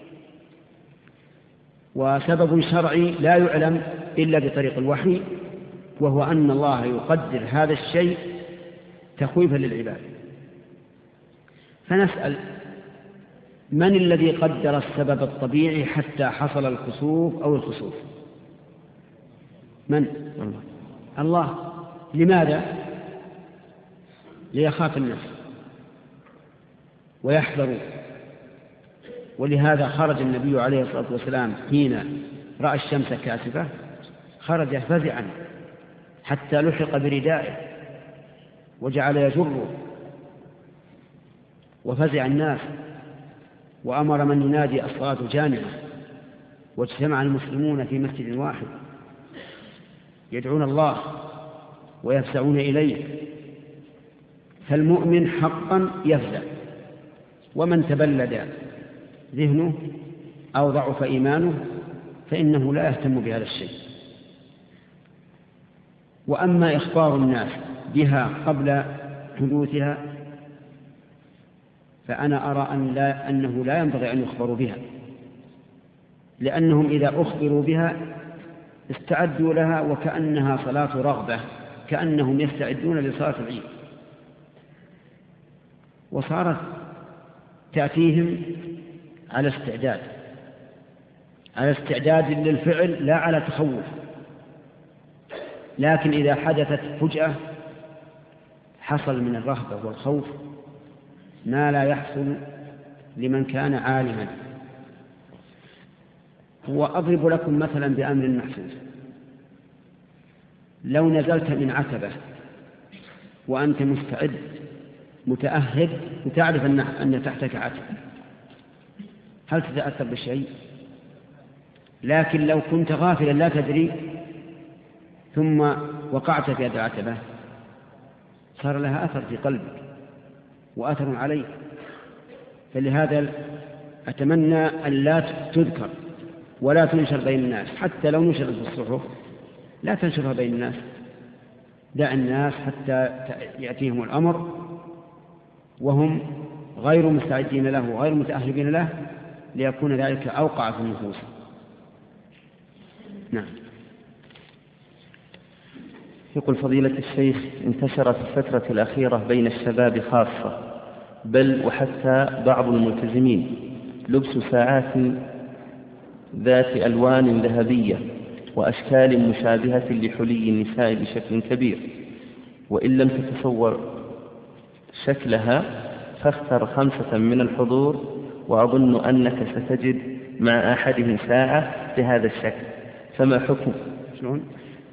وسبب شرعي لا يعلم إلا بطريق الوحي، وهو أن الله يقدر هذا الشيء تخويفا للعباد. فنسأل: من الذي قدر السبب الطبيعي حتى حصل الكسوف أو الخسوف؟ من؟ الله. لماذا؟ ليخاف الناس ويحذروا. ولهذا خرج النبي عليه الصلاة والسلام حين رأى الشمس كاسفة، خرج فزعا حتى لحق بردائه وجعل يجره، وفزع الناس، وأمر من ينادي الصلاة جامعة، واجتمع المسلمون في مسجد واحد يدعون الله ويفزعون إليه. فالمؤمن حقا يفزع، ومن تبلد ذهنه أو ضعف إيمانه فإنه لا يهتم بهذا الشيء. وأما إخبار الناس بها قبل حدوثها فأنا أرى أن لا أنه لا ينبغي أن يخبروا بها، لأنهم إذا أخبروا بها استعدوا لها وكأنها صلاة رغبة، كأنهم يستعدون لصلاة العيد، وصارت تأتيهم على استعداد على استعداد للفعل لا على تخوف. لكن إذا حدثت فجأة حصل من الرهبة والخوف ما لا يحصل لمن كان عالما. وأضرب لكم مثلا بأمر محسوس: لو نزلت من عتبة وأنت مستعد متأهب وتعرف أن تحتك عتبة، هل تتأثر بالشيء؟ لكن لو كنت غافلا لا تدري ثم وقعت في هذه العتبة صار لها أثر في قلبك وأثر عليك. فلهذا أتمنى أن لا تذكر ولا تنشر بين الناس، حتى لو نشرت في الصحف لا تنشرها بين الناس، دع الناس حتى يأتيهم الأمر وهم غير مستعدين له وغير متأهبين له، ليكون ذلك أوقع في النفوس. نعم. يقول فضيلة الشيخ: انتشرت الفترة الأخيرة بين الشباب خاصة بل وحتى بعض الملتزمين لبس ساعات ذات ألوان ذهبية وأشكال مشابهة لحلي النساء بشكل كبير، وإن لم تتصور شكلها فاختر خمسة من الحضور وأظن أنك ستجد مع أحدهم ساعة بهذا الشكل، فما حكم؟ شلون؟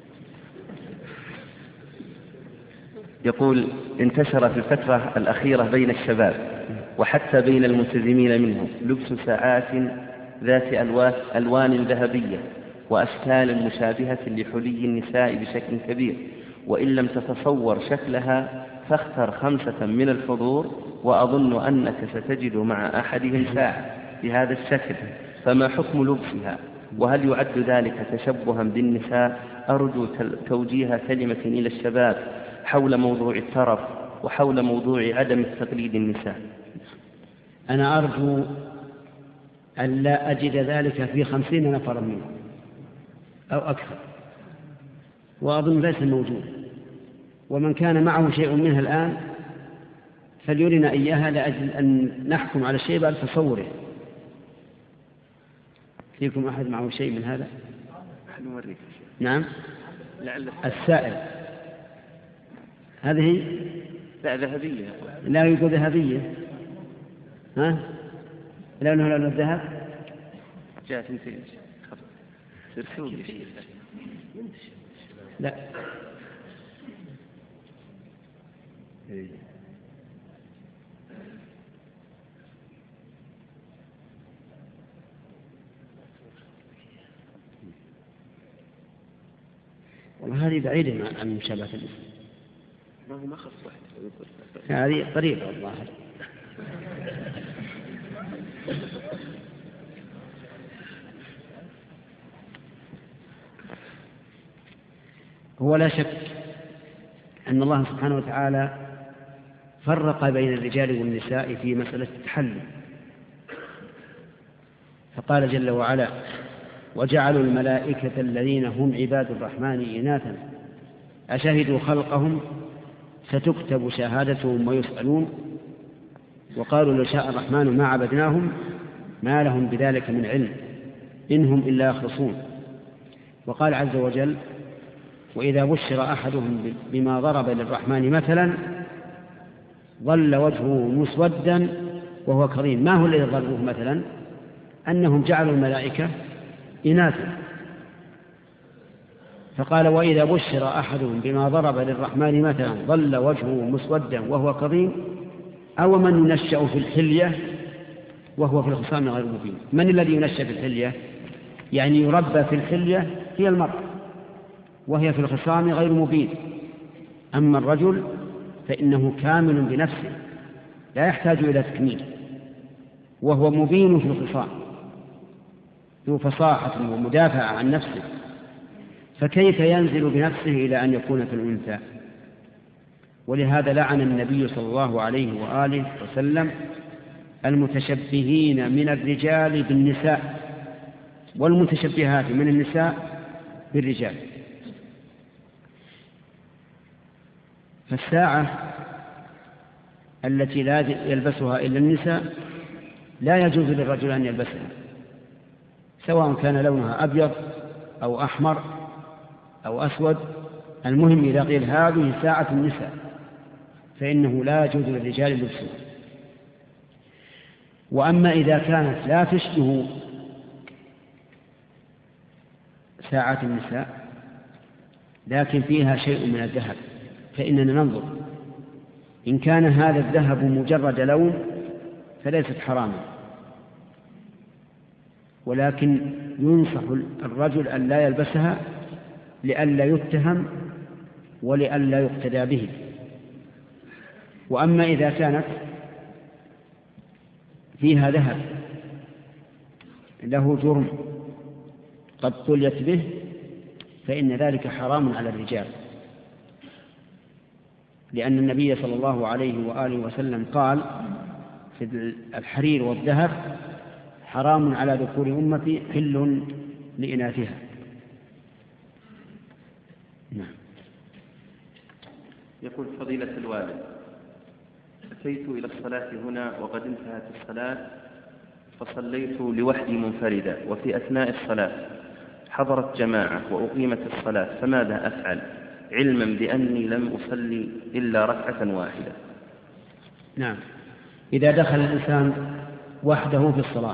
يقول: انتشر في الفترة الأخيرة بين الشباب وحتى بين الملتزمين منهم لبس ساعات ذات ألوان ذهبية وأشكال مشابهة لحلي النساء بشكل كبير، وإن لم تتصور شكلها فاختر خمسة من الحضور وأظن أنك ستجد مع أحدهم ساعة بهذا الشكل، فما حكم لبسها؟ وهل يعد ذلك تشبها بالنساء؟ أرجو توجيه كلمة إلى الشباب حول موضوع الترف وحول موضوع عدم تقليد النساء. أنا أرجو أن لا أجد ذلك في خمسين نفرا منهم أو أكثر، وأظن ليس موجود، ومن كان معه شيء منها الآن فليرنا إياها لأجل أن نحكم على الشيء بعد تصوره. فيكم أحد معه شيء من هذا؟ نعم. السائل هذه لا ذهبية، لا يوجد ذهبية. ها؟ لونها لون الذهب. جاءت مثل سرسول. لا والله هذه بعيدة عن مشابهة الاسم. ما هو ما خص واحد. هذه قريبة والله. هو لا شك أن الله سبحانه وتعالى فرق بين الرجال والنساء في مسألة التحلل، فقال جل وعلا: وجعلوا الملائكة الذين هم عباد الرحمن إناثا أشهدوا خلقهم ستكتب شهادتهم ويسألون وقالوا لو شاء الرحمن ما عبدناهم ما لهم بذلك من علم إن هم إلا يخرصون. وقال عز وجل: وإذا بشر أحدهم بما ضرب للرحمن مثلا ظل وجهه مسودا وهو كظيم. ما هو الذي ضربوه مثلا؟ أنهم جعلوا الملائكة إناثا، فقال: وإذا بشر أحدهم بما ضرب للرحمن مثلا ظل وجهه مسودا وهو كظيم أو من ينشأ في الحلية وهو في الخصام غير مبين. من الذي ينشأ في الحلية؟ يعني يربى في الحلية هي المرأة وهي في الخصام غير مبين. أما الرجل فإنه كامل بنفسه لا يحتاج إلى تكميل، وهو مبين في الخصام ذو فصاحة ومدافعة عن نفسه، فكيف ينزل بنفسه إلى أن يكون في الأنثى؟ ولهذا لعن النبي صلى الله عليه وآله وسلم المتشبهين من الرجال بالنساء والمتشبهات من النساء بالرجال. فالساعة التي لا يلبسها إلا النساء لا يجوز للرجل أن يلبسها، سواء كان لونها أبيض أو أحمر أو أسود. المهم إذا قيل هذه ساعة النساء فإنه لا يجوز للرجال لبسه. وأما إذا كانت لا تشبه ساعات النساء لكن فيها شيء من الذهب فإننا ننظر، إن كان هذا الذهب مجرد لون فليست حراما، ولكن ينصح الرجل أن لا يلبسها لئلا يتهم ولئلا يقتدى به. وأما إذا كانت فيها ذهب له جرم قد طليت به فإن ذلك حرام على الرجال، لأن النبي صلى الله عليه وآله وسلم قال في الحرير والذهب حرام على ذكور أمتي حل لإناثها. نعم. يقول فضيلة الوالد: أتيت إلى الصلاة هنا وقد انتهت الصلاة فصليت لوحدي منفردا، وفي أثناء الصلاة حضرت جماعة وأقيمت الصلاة، فماذا أفعل علما بأني لم أصلي إلا ركعة واحدة؟ نعم، إذا دخل الإنسان وحده في الصلاة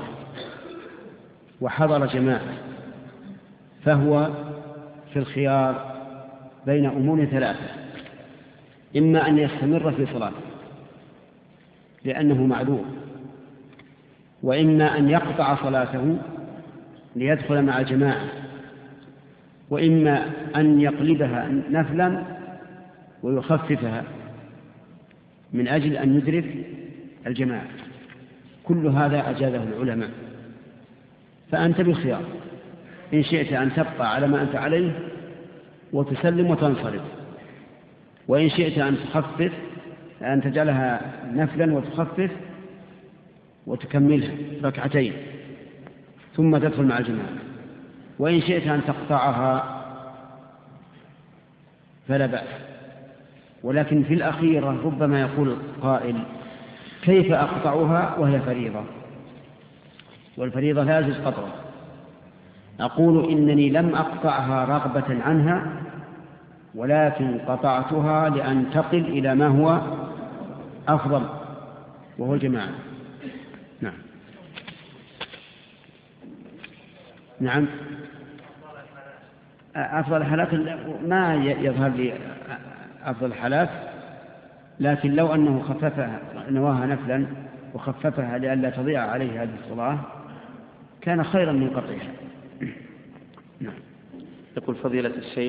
وحضر جماعة فهو في الخيار بين أمور ثلاثة: إما أن يستمر في صلاته لأنه معذور، وإما أن يقطع صلاته ليدخل مع الجماعة، وإما أن يقلبها نفلا ويخففها من أجل أن يدرك الجماعة. كل هذا أجازه العلماء، فأنت بالخيار، إن شئت أن تبقى على ما أنت عليه وتسلم وتنصرف، وإن شئت أن تخفف أن تجعلها نفلا وتخفف وتكملها ركعتين ثم تدخل مع الجماعة، وإن شئت أن تقطعها فلا بأس. ولكن في الأخيرة ربما يقول قائل: كيف أقطعها وهي فريضة؟ والفريضة لا يجوز قطعها. أقول: إنني لم أقطعها رغبة عنها، ولكن قطعتها لأنتقل إلى ما هو أفضل وهو الجماعة. نعم. نعم، أفضل الحالات ما يظهر لي أفضل الحالات، لكن لو أنه خففها نواها نفلا وخففها لئلا تضيع عليه هذه الصلاة كان خيرا من قطعها. نعم. يقول فضيلة الشيخ: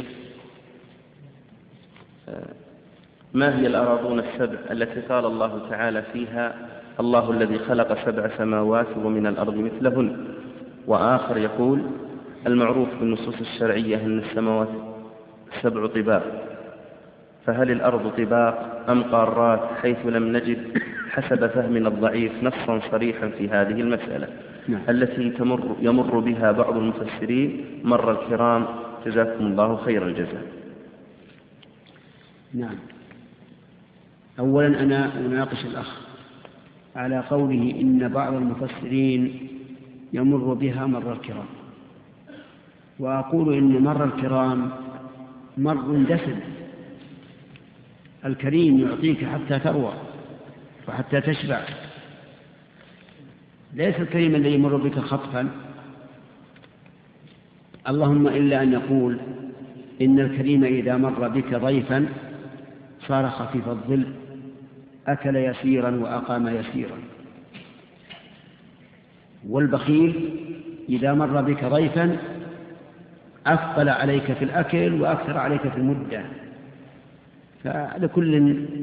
ما هي الأراضون السبع التي قال الله تعالى فيها: الله الذي خلق سبع سماوات ومن الأرض مثلهن؟ وآخر يقول: المعروف بالنصوص الشرعية أن السماوات سبع طباق، فهل الأرض طباق أم قارات، حيث لم نجد حسب فهمنا الضعيف نصا صريحا في هذه المسألة؟ نعم. التي تمر يمر بها بعض المفسرين مر الكرام، جزاكم الله خير الجزاء. نعم. أولا أنا أناقش الأخ على قوله إن بعض المفسرين يمر بها مر الكرام، وأقول إن مر الكرام مر دسم. الكريم يعطيك حتى تروى وحتى تشبع، ليس الكريم الذي يمر بك خطفا، اللهم إلا أن يقول إن الكريم إذا مر بك ضيفا صار خفيف الظل، أكل يسيرا وأقام يسيرا. والبخيل إذا مر بك ضيفا أثقل عليك في الأكل وأكثر عليك في المدة، فلكل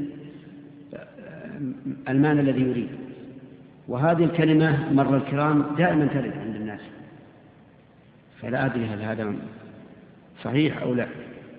المعنى الذي يريد. وهذه الكلمة مر الكرام دائما ترد عند الناس، فلا أدري هل هذا صحيح أو لا.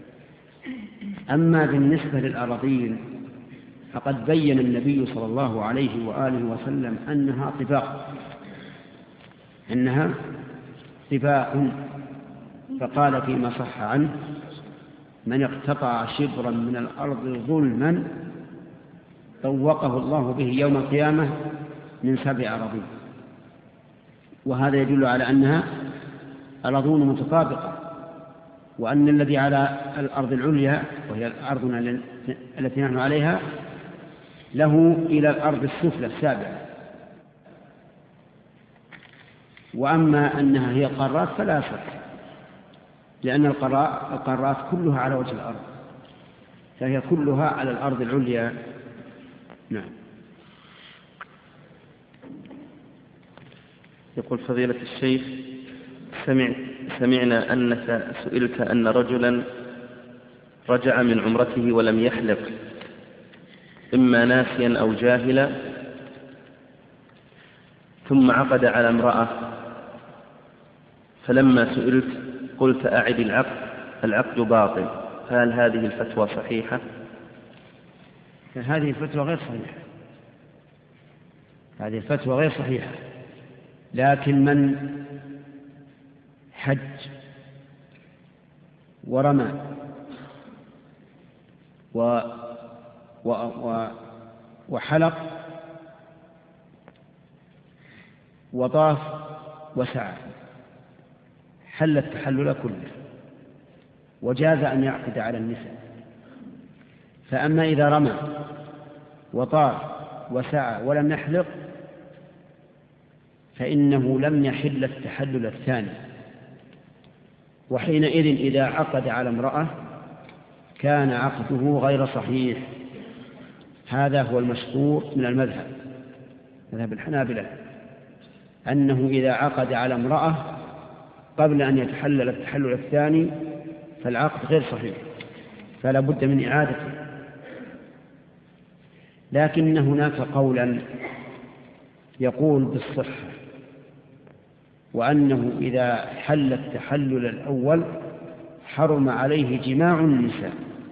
أما بالنسبة للأراضين فقد بين النبي صلى الله عليه وآله وسلم أنها طباق أنها طباق فقال فيما صح عنه: من اقتطع شبرا من الأرض ظلما طوقه الله به يوم القيامة من سبع أراضين. وهذا يدل على أنها أراضون متطابقة، وأن الذي على الأرض العليا وهي أرضنا التي نحن عليها له إلى الأرض السفلى السابعة. وأما أنها هي قارات فلا شك، لأن القارات كلها على وجه الأرض، فهي كلها على الأرض العليا. نعم. يقول فضيلة الشيخ: سمع سمعنا أنك سئلت أن رجلا رجع من عمرته ولم يحلق، إما ناسيا أو جاهلا، ثم عقد على امرأة، فلما سئلت قلت أعد العقد، العقد باطل، فهل هذه الفتوى صحيحة؟ هذه الفتوى غير صحيحة، هذه الفتوى غير صحيحة. لكن من حج ورمى و و و وحلق وطاف وسعى حل التحلل كله، وجاز أن يعقد على النساء. فأما إذا رمى وطاف وسعى ولم يحلق فإنه لم يحل التحلل الثاني، وحينئذ إذا عقد على امرأة كان عقده غير صحيح. هذا هو المشهور من المذهب، مذهب الحنابلة، أنه إذا عقد على امرأة قبل أن يتحلل التحلل الثاني فالعقد غير صحيح، فلا بد من إعادته. لكن هناك قولا يقول بالصحة، وأنه إذا حل التحلل الأول حرم عليه جماع النساء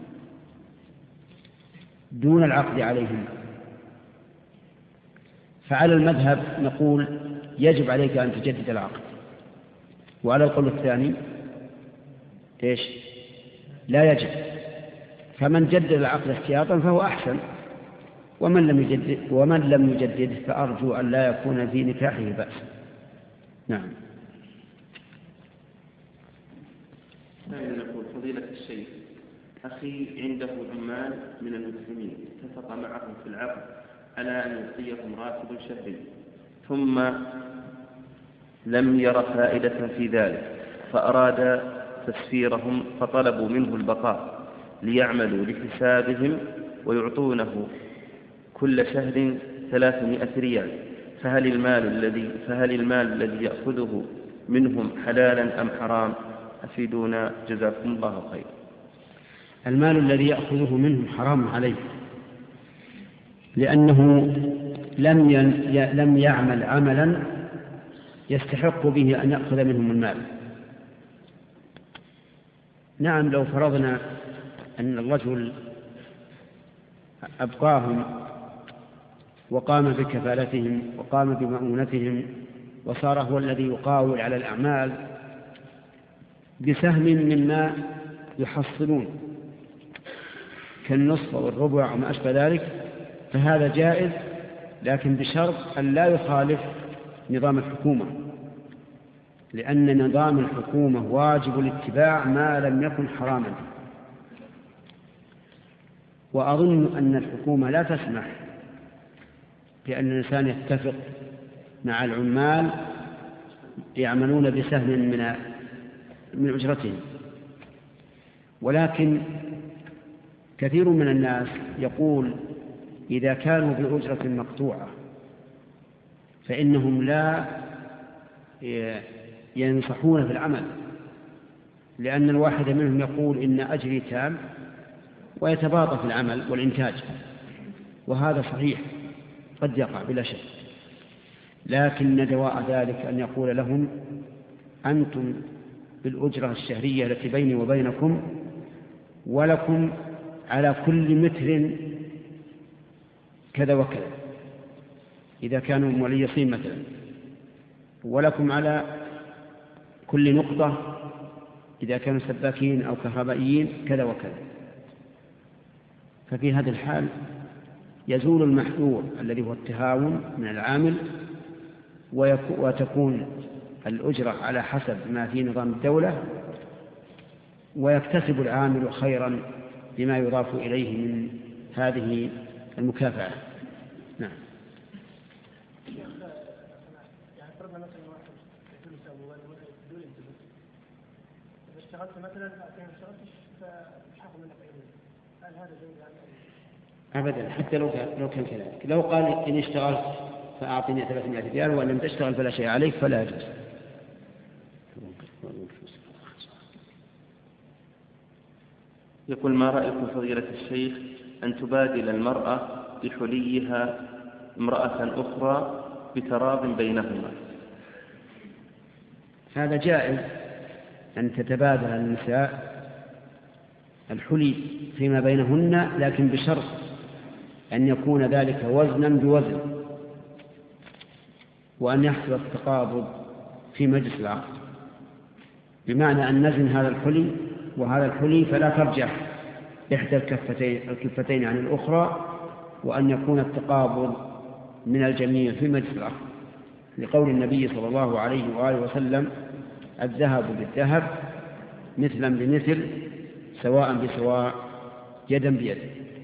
دون العقد عليهم. فعلى المذهب نقول يجب عليك أن تجدد العقد، وعلى القول الثاني إيش؟ لا يجب. فمن جدد العقد احتياطا فهو أحسن، ومن لم يجدد ومن لم يجدد فأرجو أن لا يكون في نكاحه بأس. نعم. يقول فضيلة الشيخ: أخي عنده عمال من المسلمين اتفق معهم في العقد على أن يعطيهم راتب شهري، ثم لم ير فائدة في ذلك فأراد تسفيرهم، فطلبوا منه البقاء ليعملوا لحسابهم ويعطونه كل شهر ثلاثمائة ريال، فهل المال الذي فهل المال الذي يأخذه منهم حلالا أم حرام؟ أفيدونا جزاكم الله خير. المال الذي يأخذه منهم حرام عليه، لأنه لم لم يعمل عملا يستحق به أن يأخذ منهم المال. نعم، لو فرضنا أن الرجل أبقاهم وقام بكفالتهم وقام بمؤونتهم وصار هو الذي يقاول على الأعمال بسهم مما يحصلون كالنصف والربع وما أشبه ذلك، فهذا جائز، لكن بشرط أن لا يخالف نظام الحكومة، لأن نظام الحكومة واجب الاتباع ما لم يكن حراما. وأظن أن الحكومة لا تسمح بأن الإنسان يتفق مع العمال يعملون بسهم من من أجرتهم. ولكن كثير من الناس يقول إذا كانوا بأجرة مقطوعة فإنهم لا ينصحون في العمل، لأن الواحد منهم يقول إن أجري تام ويتباطأ في العمل والإنتاج، وهذا صحيح قد يقع بلا شك. لكن دواء ذلك أن يقول لهم أنتم بالأجرة الشهرية التي بيني وبينكم، ولكم على كل متر كذا وكذا إذا كانوا موليصين مثلا، ولكم على كل نقطة إذا كانوا سباكين أو كهربائيين كذا وكذا. ففي هذا الحال يزول المحذور الذي هو التهاون من العامل، وتكون الأجرة على حسب ما في نظام الدولة، ويكتسب العامل خيرا بما يضاف إليه من هذه المكافأة. نعم. شيخ يعني فرضنا مثلا واحد يقول يسوي ولا يقول ينتبه، إذا اشتغلت مثلا بعدين ما اشتغلتش فمش حاخذ منك أي مال، هل هذا جيد يعني؟ أبدا، حتى لو كان لو كان كذلك، لو قال إن اشتغلت فأعطني ثلاثمائة ريال وإن لم تشتغل فلا شيء عليك فلا يجوز. يقول: ما رأيكم فضيلة الشيخ أن تبادل المرأة بحليها امرأة أخرى بتراض بينهما؟ هذا جائز أن تتبادل النساء الحلي فيما بينهن، لكن بشرط أن يكون ذلك وزنا بوزن، وأن يحصل التقابض في مجلس العقد، بمعنى أن نزن هذا الحلي وهذا الحلي فلا ترجح إحدى الكفتين, الكفتين عن الأخرى، وأن يكون التقابض من الجميع في مجلس العقد، لقول النبي صلى الله عليه وآله وسلم: الذهب بالذهب مثلا بمثل سواء بسواء يدا بيد.